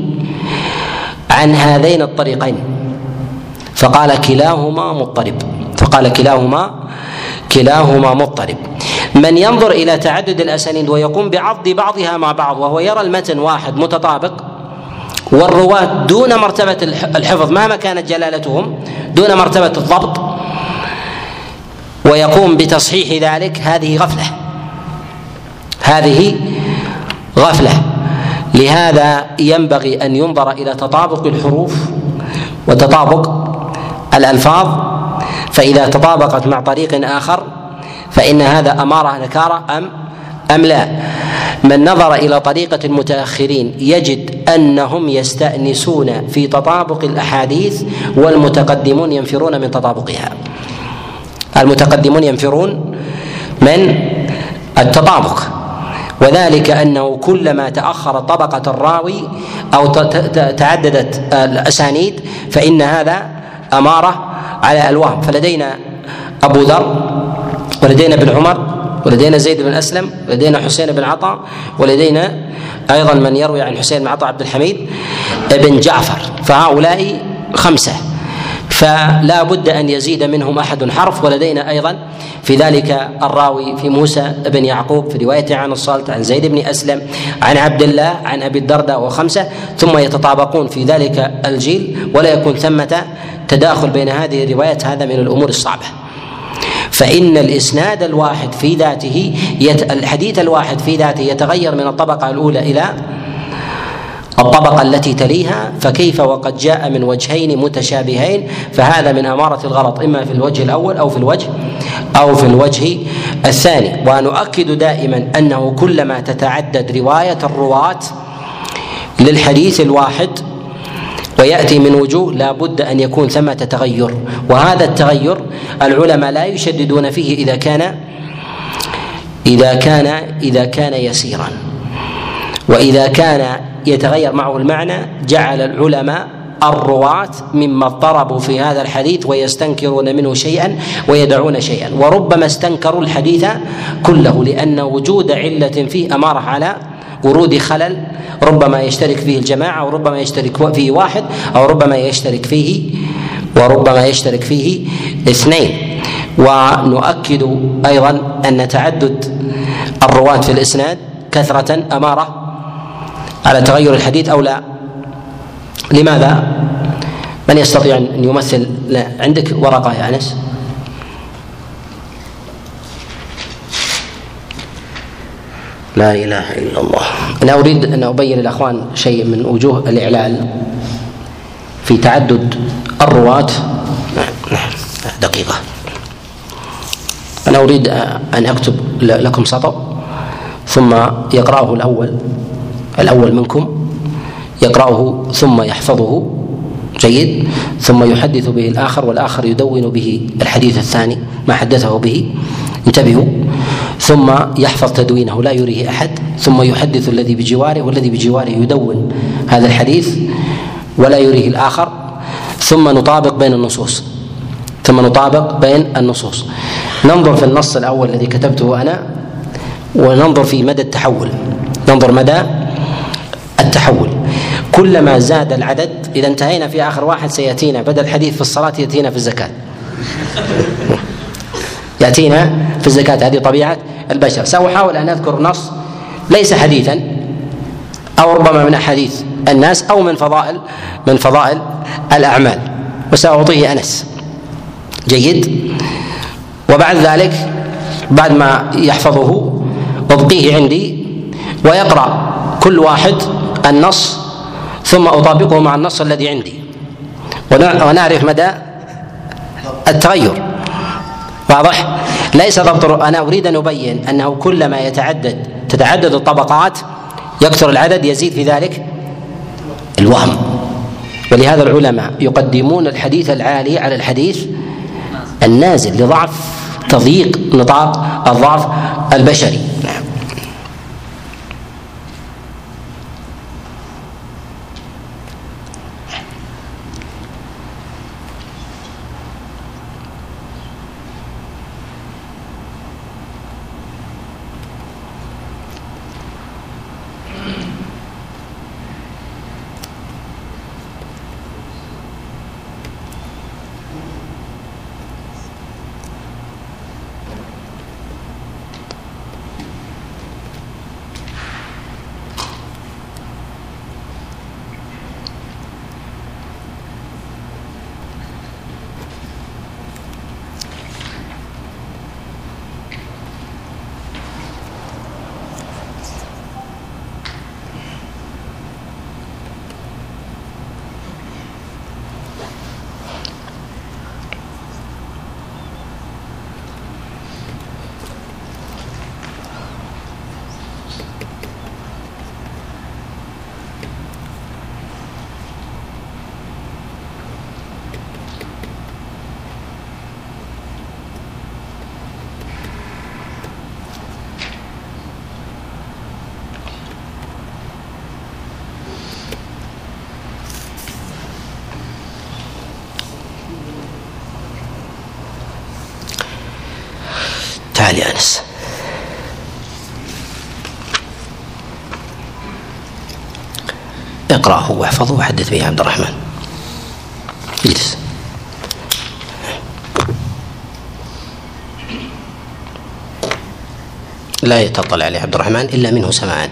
عن هذين الطريقين فقال كلاهما مضطرب فقال كلاهما كلاهما مضطرب. من ينظر إلى تعدد الأسانيد ويقوم بعض بعضها مع بعض وهو يرى المتن واحد متطابق والرواة دون مرتبة الحفظ مهما كانت جلالتهم، دون مرتبة الضبط، ويقوم بتصحيح ذلك، هذه غفلة هذه غفلة. لهذا ينبغي أن ينظر إلى تطابق الحروف وتطابق الألفاظ، فإذا تطابقت مع طريق آخر فإن هذا أمارة نكارة أم أم لا. من نظر إلى طريقة المتأخرين يجد أنهم يستأنسون في تطابق الأحاديث والمتقدمون ينفرون من تطابقها. المتقدمون ينفرون من التطابق، وذلك أنه كلما تأخرت طبقة الراوي أو تعددت الأسانيد فإن هذا أمارة على الوهم. فلدينا أبو ذر ولدينا ابن عمر ولدينا زيد بن أسلم ولدينا حسين بن عطاء ولدينا أيضا من يروي عن حسين بن عطاء عبد الحميد بن جعفر، فهؤلاء خمسة. فلا بد أن يزيد منهم أحد حرف. ولدينا أيضا في ذلك الراوي في موسى بن يعقوب في روايته عن الصلت عن زيد بن أسلم عن عبد الله عن أبي الدرداء وخمسة، ثم يتطابقون في ذلك الجيل ولا يكون ثمة تداخل بين هذه الروايات. هذا من الأمور الصعبة. فإن الإسناد الواحد في ذاته يت... الحديث الواحد في ذاته يتغير من الطبقة الأولى إلى الطبقة التي تليها، فكيف وقد جاء من وجهين متشابهين؟ فهذا من أمارة الغلط إما في الوجه الأول أو في الوجه أو في الوجه الثاني. ونؤكد دائما أنه كلما تتعدد رواية الرواة للحديث الواحد ويأتي من وجوه لا بد أن يكون ثمة تغير، وهذا التغير العلماء لا يشددون فيه إذا كان إذا كان إذا كان يسيرا، وإذا كان يتغير معه المعنى جعل العلماء الرواة مما اضطربوا في هذا الحديث ويستنكرون منه شيئا ويدعون شيئا، وربما استنكروا الحديث كله لأن وجود علة فيه أمارة على ورود خلل، ربما يشترك فيه الجماعة وربما يشترك فيه واحد أو ربما يشترك فيه وربما يشترك فيه اثنين. ونؤكد أيضا أن تعدد الرواة في الإسناد كثرة أمارة على تغير الحديث أو لا. لماذا؟ من يستطيع أن يمثل؟ لا. عندك ورقة يا أنس؟ لا إله إلا الله. أنا أريد أن أبين للأخوان شيء من وجوه الإعلال في تعدد الرواة. دقيقة، أنا أريد أن أكتب لكم سطر ثم يقرأه الأول الأول منكم يقرأه ثم يحفظه جيد، ثم يحدث به الآخر والآخر يدون به الحديث الثاني ما حدثه به، انتبهوا، ثم يحفظ تدوينه لا يريه أحد، ثم يحدث الذي بجواره والذي بجواره يدون هذا الحديث ولا يريه الآخر، ثم نطابق بين النصوص ثم نطابق بين النصوص ننظر في النص الأول الذي كتبته أنا وننظر في مدى التحول ننظر مدى التحول. كلما زاد العدد، إذا انتهينا في آخر واحد سيأتينا بدل الحديث في الصلاة يأتينا في الزكاة يأتينا في الزكاة، هذه طبيعة البشر. سأحاول أن أذكر نص ليس حديثا أو ربما من أحاديث الناس أو من فضائل من فضائل الأعمال، وسأعطيه أنس جيد، وبعد ذلك بعد ما يحفظه أبقيه عندي ويقرأ كل واحد النص ثم أطابقه مع النص الذي عندي ونعرف مدى التغير. واضح؟ ليس ضبط. أنا أريد أن أبين أنه كلما يتعدد تتعدد الطبقات يكثر العدد يزيد في ذلك الوهم، ولهذا العلماء يقدمون الحديث العالي على الحديث النازل لضعف تضييق نطاق الضعف البشري. نعم. تعال يا أنس. اقرأه واحفظه وحدث به عبد الرحمن. اجلس. لا يتطلع عليه عبد الرحمن إلا منه سماعا.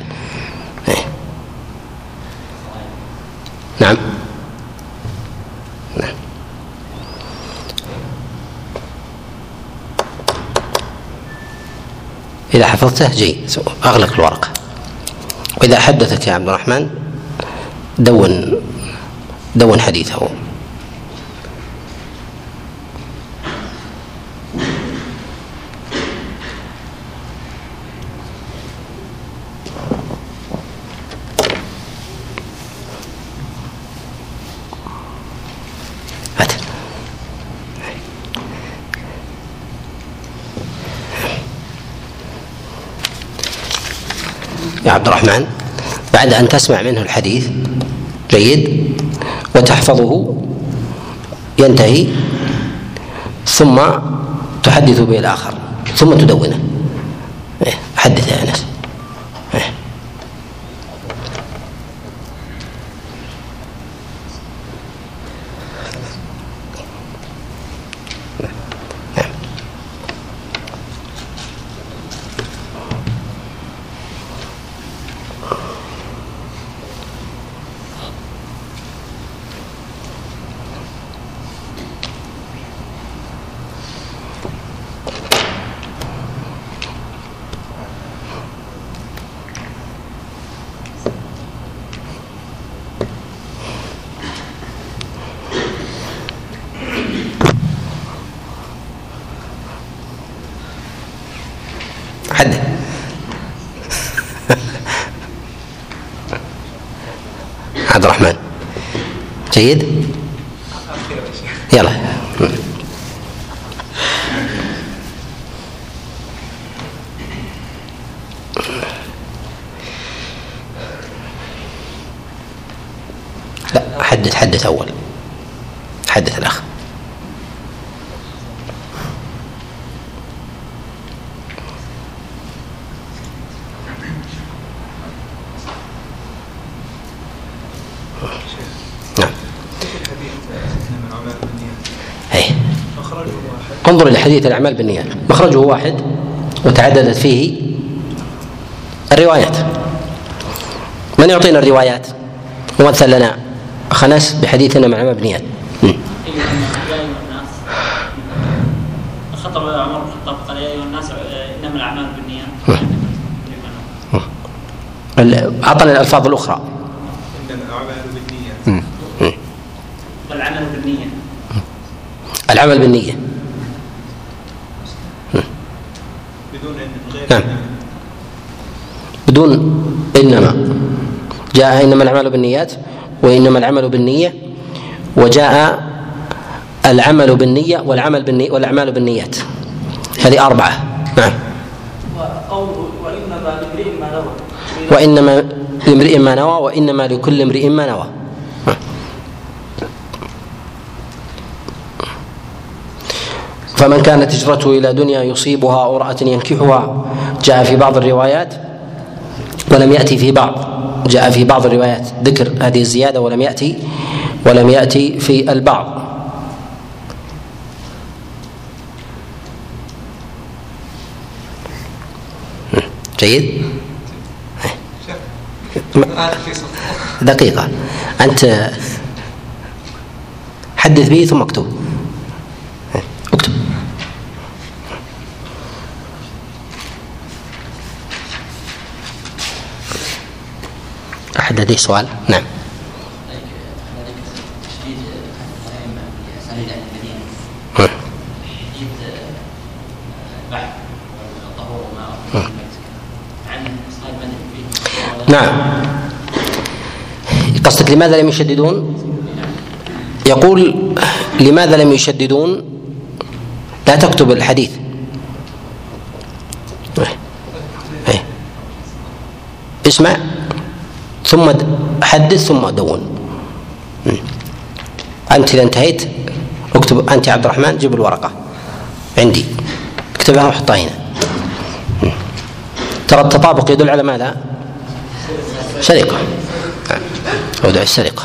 نعم نعم. إذا حفظته جيد أغلق الورقة، وإذا حدثك يا عبد الرحمن دون دون حديثه. يا عبد الرحمن بعد أن تسمع منه الحديث جيد وتحفظه ينتهي، ثم تحدث به الآخر ثم تدونه. حدث يا أنس. عبد الرحمن جيد. يلا لا حدث حدث أول حدث الأخ. انظر إلى حديث الأعمال بالنيات، مخرجه واحد وتعددت فيه الروايات. من يعطينا الروايات ومثل لنا خنس بحديثنا مع الأعمال بالنيات؟ خطب عمر بن الخطاب قال يا أيها الناس إنما الأعمال بالنيات. أعطنا الألفاظ الأخرى. إنما الأعمال بالنيات. والعمل بالنية. العمل بالنية. نعم بدون إنما. جاء إنما الأعمال بالنيات وإنما العمل بالنية، وجاء العمل بالنية والعمل بالنية والأعمال بالنيات، هذه أربعة. نعم. وإنما لامرئ ما نوى. وإنما لامرئ ما نوى وإنما لكل امرئ ما نوى. فمن كانت هجرته إلى دنيا يصيبها أو امرأة ينكحها، جاء في بعض الروايات ولم يأتي في بعض، جاء في بعض الروايات ذكر هذه الزيادة ولم يأتي ولم يأتي في البعض. جيد. دقيقة أنت حدث به ثم اكتب. اكتب. أحد لديه سؤال؟ نعم. نعم. قصدك لماذا لم يشددون؟ يقول لماذا لم يشددون؟ لا تكتب الحديث. اسمع ثم حدث ثم دون. أنت إذا انتهيت اكتب أنت يا عبد الرحمن، جيب الورقة عندي اكتبها وحطها هنا. ترى التطابق يدل على ماذا؟ سرقة. موضوع السرقة.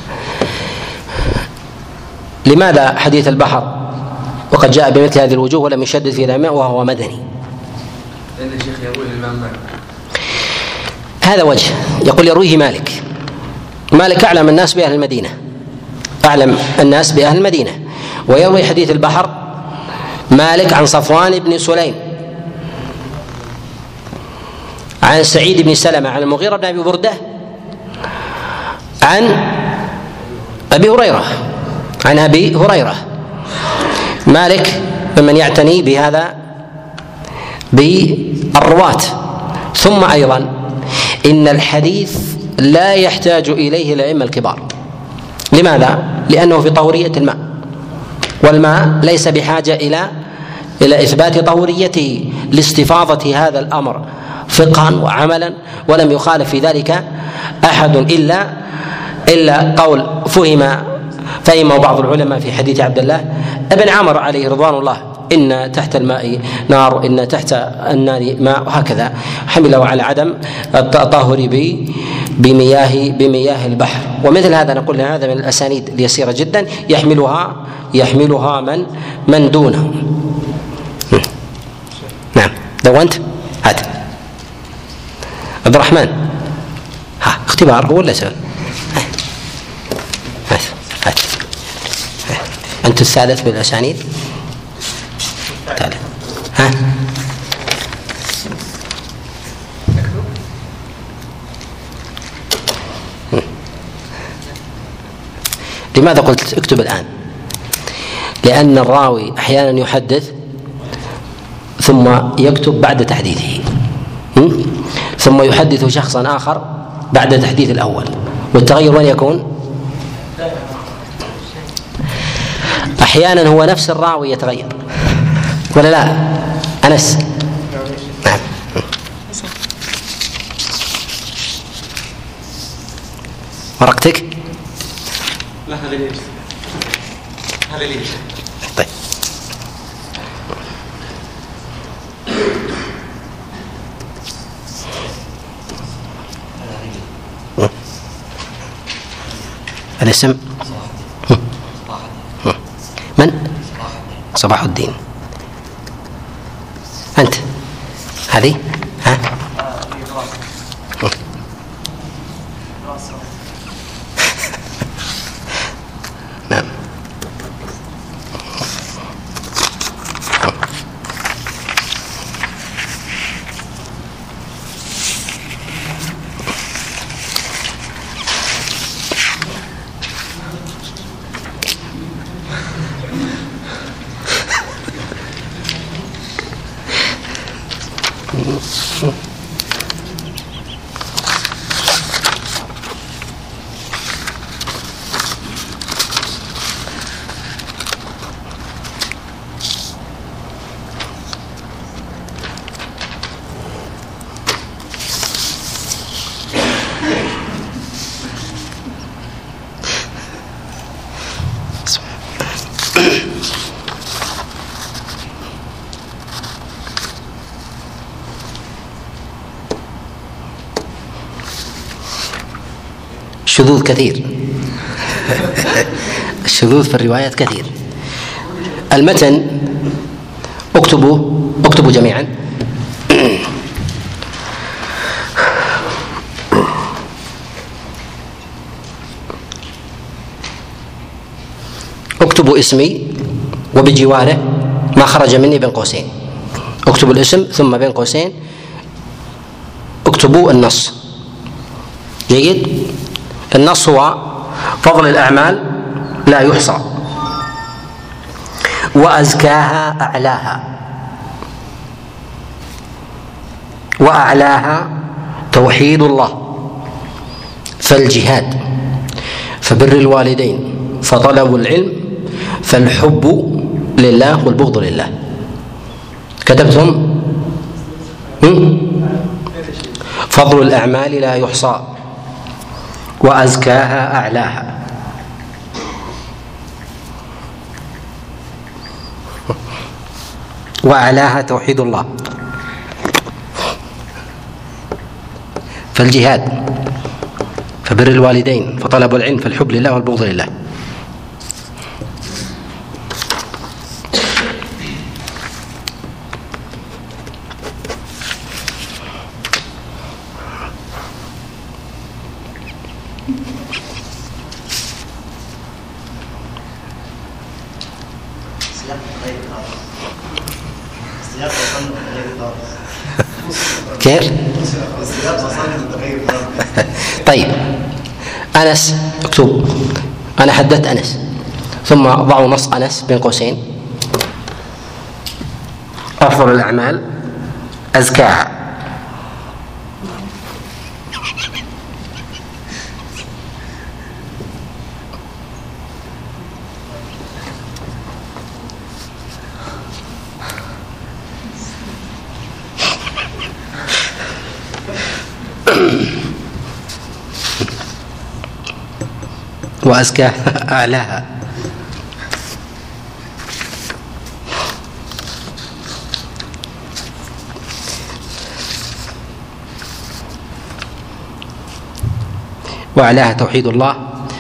لماذا حديث البحر وقد جاء بمثل هذه الوجوه ولم يشدد في الأماء وهو مدني؟ لأن الشيخ يروي الإمام مالك. هذا وجه، يقول يرويه مالك. مالك أعلم الناس بأهل المدينة، أعلم الناس بأهل المدينة. ويروي حديث البحر مالك عن صفوان بن سليم عن سعيد بن سلمة عن المغيرة بن أبي بردة عن أبي هريرة عن أبي هريرة. مالك ممن يعتني بهذا بالرواة. ثم أيضا إن الحديث لا يحتاج إليه الأئمة الكبار. لماذا؟ لأنه في طهورية الماء، والماء ليس بحاجة إلى إلى إثبات طهوريته لاستفاضة هذا الأمر فقها وعملا، ولم يخالف في ذلك أحد إلا إلا قول فهم فهمه بعض العلماء في حديث عبد الله ابن عمرو عليه رضوان الله: إن تحت الماء نار، إن تحت النار ماء، وهكذا حمله على عدم التطهر بمياه بمياه البحر. ومثل هذا نقول هذا من الأسانيد اليسيرة جدا يحملها يحملها من من دونه. نعم، دونت هات عبد الرحمن. ها اختبار هو ولا سؤال؟ هات هات أنت الثالث بالأسانيد. ثالث. ها لماذا قلت اكتب الآن؟ لأن الراوي أحيانا يحدث ثم يكتب بعد تحديثه، ثم يحدث شخصا آخر بعد تحديث الأول، والتغير وين يكون؟ أحيانا هو نفس الراوي يتغير ولا لا؟ أنس. نعم. ورقتك؟ لا هذا ليش؟ هذا ليش؟ طيب. الاسم من؟ صباح الدين. أنت هذه؟ ها؟ نعم. الشذوذ كثير. الشذوذ في الروايات كثير. المتن اكتبوا اكتبوا جميعا. اكتبوا اسمي وبجواره ما خرج مني بين قوسين. اكتبوا الاسم ثم بين قوسين اكتبوا النص. جيد. النص هو فضل الأعمال لا يحصى، وأزكاها أعلاها، وأعلاها توحيد الله، فالجهاد، فبر الوالدين، فطلب العلم، فالحب لله والبغض لله. كتبتم؟ فضل الأعمال لا يحصى، وأزكاها أعلاها، وأعلاها توحيد الله، فالجهاد، فبر الوالدين، فطلب العلم، فالحب لله والبغض لله. كيف؟ طيب أنس، اكتب أنا حددت أنس، ثم ضعوا نص أنس بين قوسين: أفضل الأعمال أزكاها. وأزكى أعلاها. وأعلاها توحيد الله،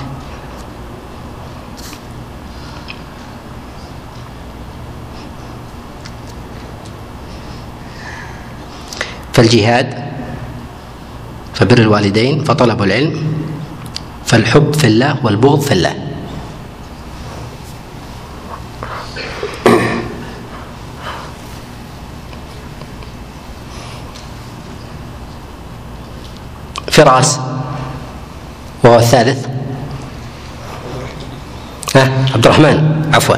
فالجهاد، فبر الوالدين، فطلب العلم، فالحب في الله والبغض في الله. فراس وهو الثالث. ها عبد الرحمن، عفوا.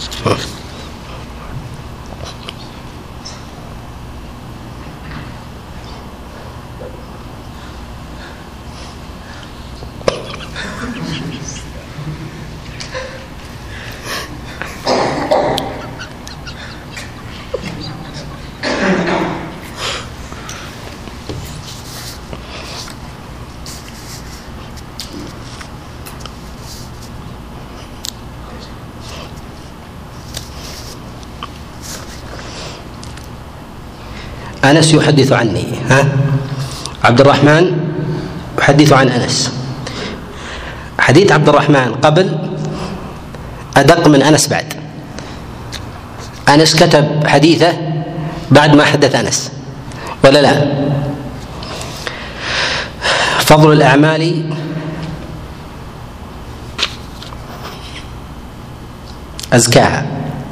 أنس يحدث عني، ها عبد الرحمن يحدث عن أنس. حديث عبد الرحمن قبل أدق من أنس بعد. أنس كتب حديثه بعد ما حدث أنس، ولا لا؟ فضل الأعمال أزكاها،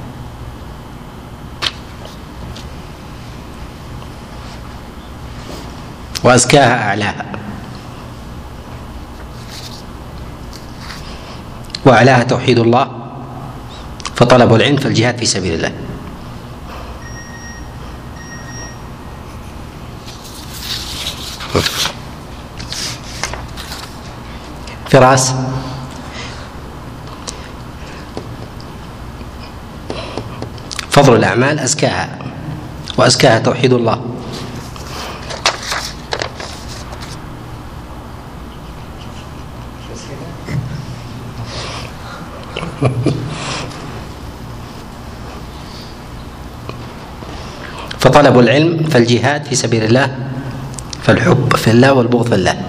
وأزكاها أعلاها، وأعلاها توحيد الله، فطلب العلم، فالجهاد في سبيل الله. فراس فضل الأعمال أزكاها، وأزكاها توحيد الله. فطلب العلم، فالجهاد في سبيل الله، فالحب في الله والبغض في الله.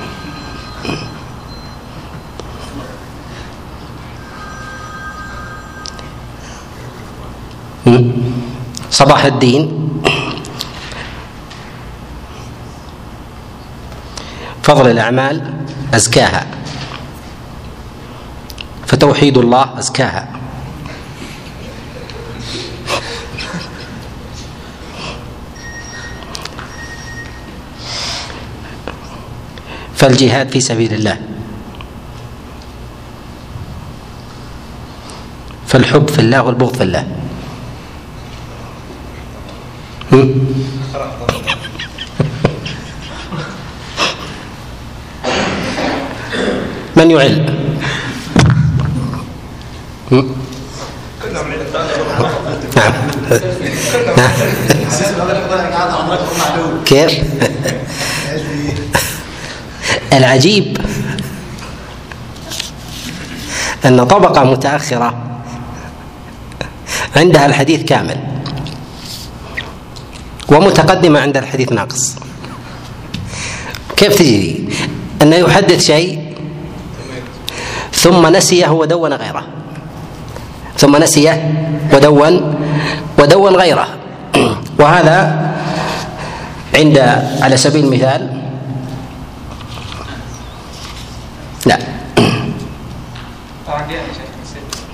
صباح الدين فضل الأعمال أزكاها، فتوحيد الله أزكاها، فالجهاد في سبيل الله، فالحب في الله والبغض في الله. من يعل؟ نعم. كيف؟ العجيب أن طبقة متأخرة عندها الحديث كامل، ومتقدمة عند الحديث ناقص. كيف تجري أنه يحدث شيء ثم نسيه ودون غيره، ثم نسيه ودون ودون غيره؟ وهذا عند على سبيل المثال لا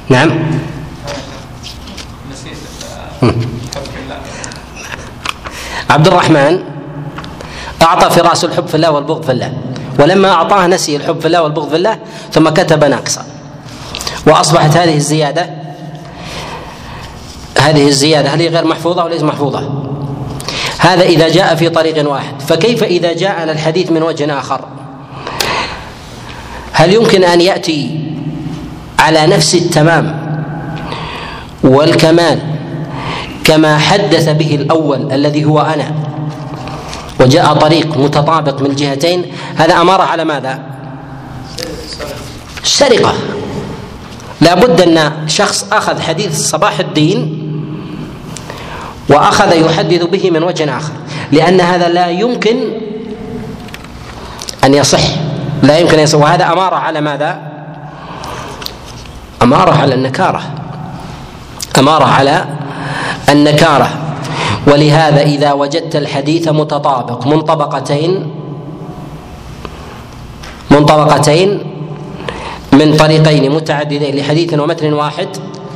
نعم عبد الرحمن أعطى فراس الحب في الله والبغض في الله، ولما أعطاه نسي الحب في الله والبغض في الله ثم كتب ناقصا، وأصبحت هذه الزيادة هذه الزيادة هل هي غير محفوظة وليس محفوظة؟ هذا إذا جاء في طريق واحد، فكيف إذا جاءنا الحديث من وجه آخر؟ هل يمكن أن يأتي على نفس التمام والكمال كما حدث به الأول الذي هو أنا، وجاء طريق متطابق من الجهتين؟ هذا أمارة على ماذا؟ سرقة. لا بد أن شخص أخذ حديث صباح الدين وأخذ يحدث به من وجه آخر، لأن هذا لا يمكن أن يصح، لا يمكن أن يصح. وهذا أمارة على ماذا؟ أمارة على النكارة، أمارة على النكارة. ولهذا إذا وجدت الحديث متطابق منطبقتين منطبقتين من طريقين متعددين لحديث ومتن واحد،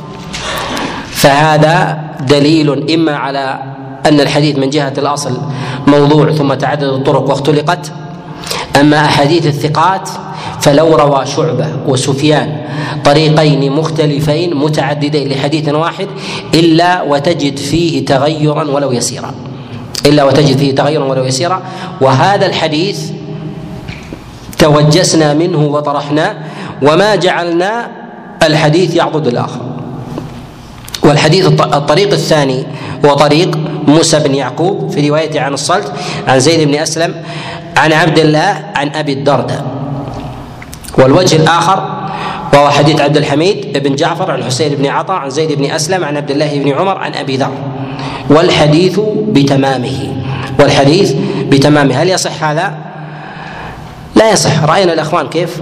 فهذا دليل إما على أن الحديث من جهة الأصل موضوع ثم تعدد الطرق واختلقت. أما أحاديث الثقات فلو روى شعبة وسفيان طريقين مختلفين متعددين لحديث واحد إلا وتجد فيه تغيرا ولو يسيرا إلا وتجد فيه تغيرا ولو يسيرا وهذا الحديث توجسنا منه وطرحناه وما جعلنا الحديث يعضد الآخر. والحديث الطريق الثاني هو طريق موسى بن يعقوب في روايته عن الصلت عن زيد بن أسلم عن عبد الله عن أبي الدرداء. والوجه الآخر وهو حديث عبد الحميد بن جعفر عن حسين بن عطاء عن زيد بن أسلم عن عبد الله بن عمر عن أبي ذر، والحديث بتمامه والحديث بتمامه. هل يصح هذا؟ لا يصح. رأينا الأخوان كيف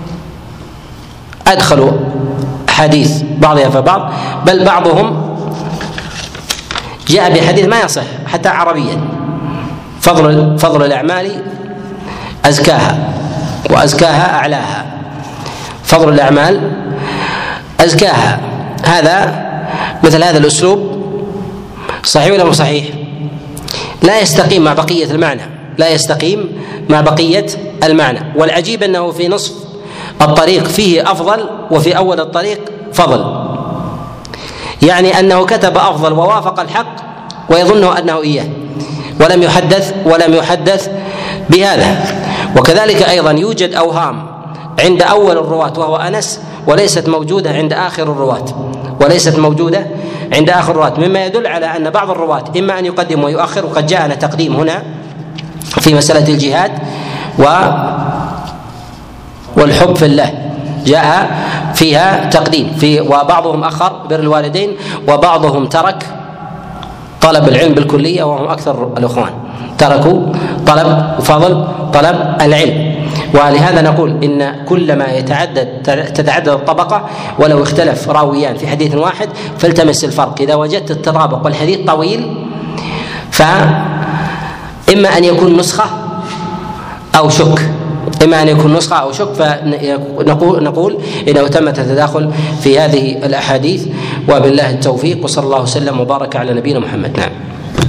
أدخلوا حديث بعضها في بعض، بل بعضهم جاء بحديث ما يصح حتى عربيا: فضل فضل الأعمال أزكاها وأزكاها أعلاها، فضل الأعمال أزكاها. هذا مثل هذا الأسلوب صحيح ولا مو صحيح؟ لا يستقيم مع بقية المعنى، لا يستقيم مع بقية المعنى. والعجيب أنه في نصف الطريق فيه أفضل وفي أول الطريق فضل، يعني أنه كتب أفضل ووافق الحق ويظنه أنه إياه، ولم يحدث ولم يحدث بهذا. وكذلك أيضا يوجد أوهام عند أول الرواة وهو أنس وليست موجودة عند آخر الرواة وليست موجودة عند آخر الرواة، مما يدل على أن بعض الرواة إما أن يقدم ويؤخر، وقد جاءنا تقديم هنا في مسألة الجهاد و والحب في الله جاء فيها تقديم في، وبعضهم أخر بر الوالدين، وبعضهم ترك طلب العلم بالكلية وهم أكثر الإخوان، تركوا طلب فضل طلب العلم. ولهذا نقول إن كلما يتعدد تتعدد الطبقة ولو اختلف راويان في حديث واحد فالتمس الفرق. إذا وجدت التطابق والحديث طويل فإما أن يكون نسخة أو شك إما أن يكون نسخة أو شك فنقول نقول إنه تم التداخل في هذه الأحاديث، وبالله التوفيق، وصلى الله وسلم وبارك على نبينا محمد. نعم.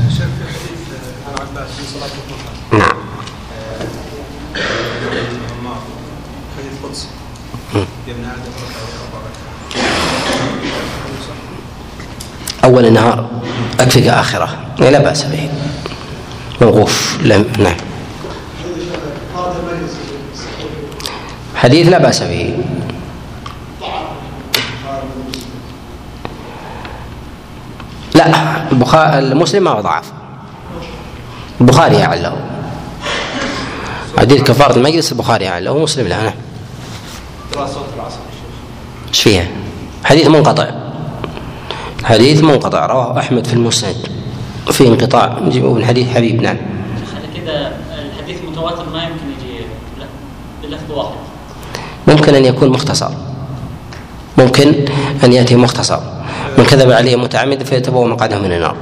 نعم. أول النهار أكفك آخرة لا بأس به، موقوف. نعم. حديث لا بأس به. لا، البخاري المسلم ما ضعف، البخاري يعله حديث كفارة المجلس، البخاري يعله ومسلم لا. نعم. ايش فيها؟ حديث منقطع، حديث منقطع رواه أحمد في المسند في انقطاع نجيبه من حديث حبيب. نعم. كذا الحديث متواتر ما يمكن يجي بلفظ واحد، ممكن أن يكون مختصر، ممكن أن يأتي مختصر: من كذب عليه متعمد فيتبوأ مقعده من النار.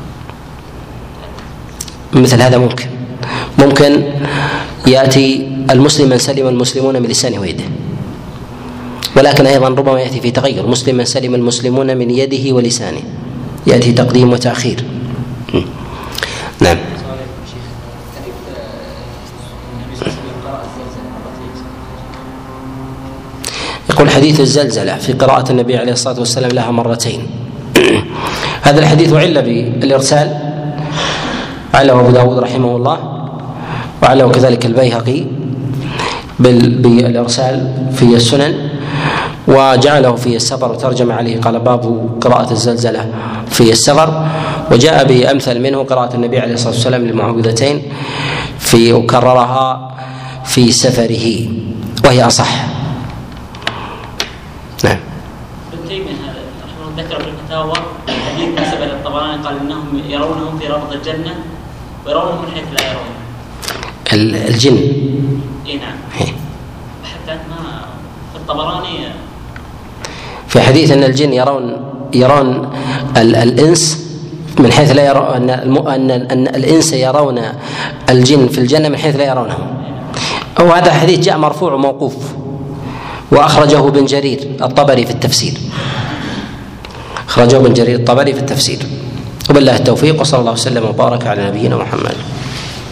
مثل هذا ممكن ممكن يأتي المسلم من سلم المسلمون من لسانه ويده، ولكن أيضا ربما يأتي في تغير: مسلم من سلم المسلمون من يده ولسانه، يأتي تقديم وتأخير. نعم. يقول حديث الزلزلة في قراءة النبي عليه الصلاة والسلام لها مرتين. هذا الحديث عل بالإرسال، عله أبو داود رحمه الله، وعله كذلك البيهقي بالإرسال في السنن، وجعله في السفر وترجم عليه قال باب قراءة الزلزلة في السفر، وجاء بأمثل منه قراءة النبي عليه الصلاة والسلام للمعوذتين في وكررها في سفره وهي أصح. نعم. ابن تيمية رحمه ذكر في الفتاوى حديث نسب إلى الطبراني قال إنهم يرونهم في ربض الجنة ويرونهم من حيث لا يرون الجن. إيه نعم. حتى ما في الطبراني في حديث أن الجن يرون يرون ال الإنس من حيث لا يرون، أن, أن, أن الإنس يرون الجن في الجنة من حيث لا يرونهم. أو هذا الحديث جاء مرفوع وموقوف، وأخرجه ابن جرير الطبري في التفسير، أخرجه ابن جرير الطبري في التفسير. وبالله التوفيق، وصلى الله وسلم وبارك على نبينا محمد.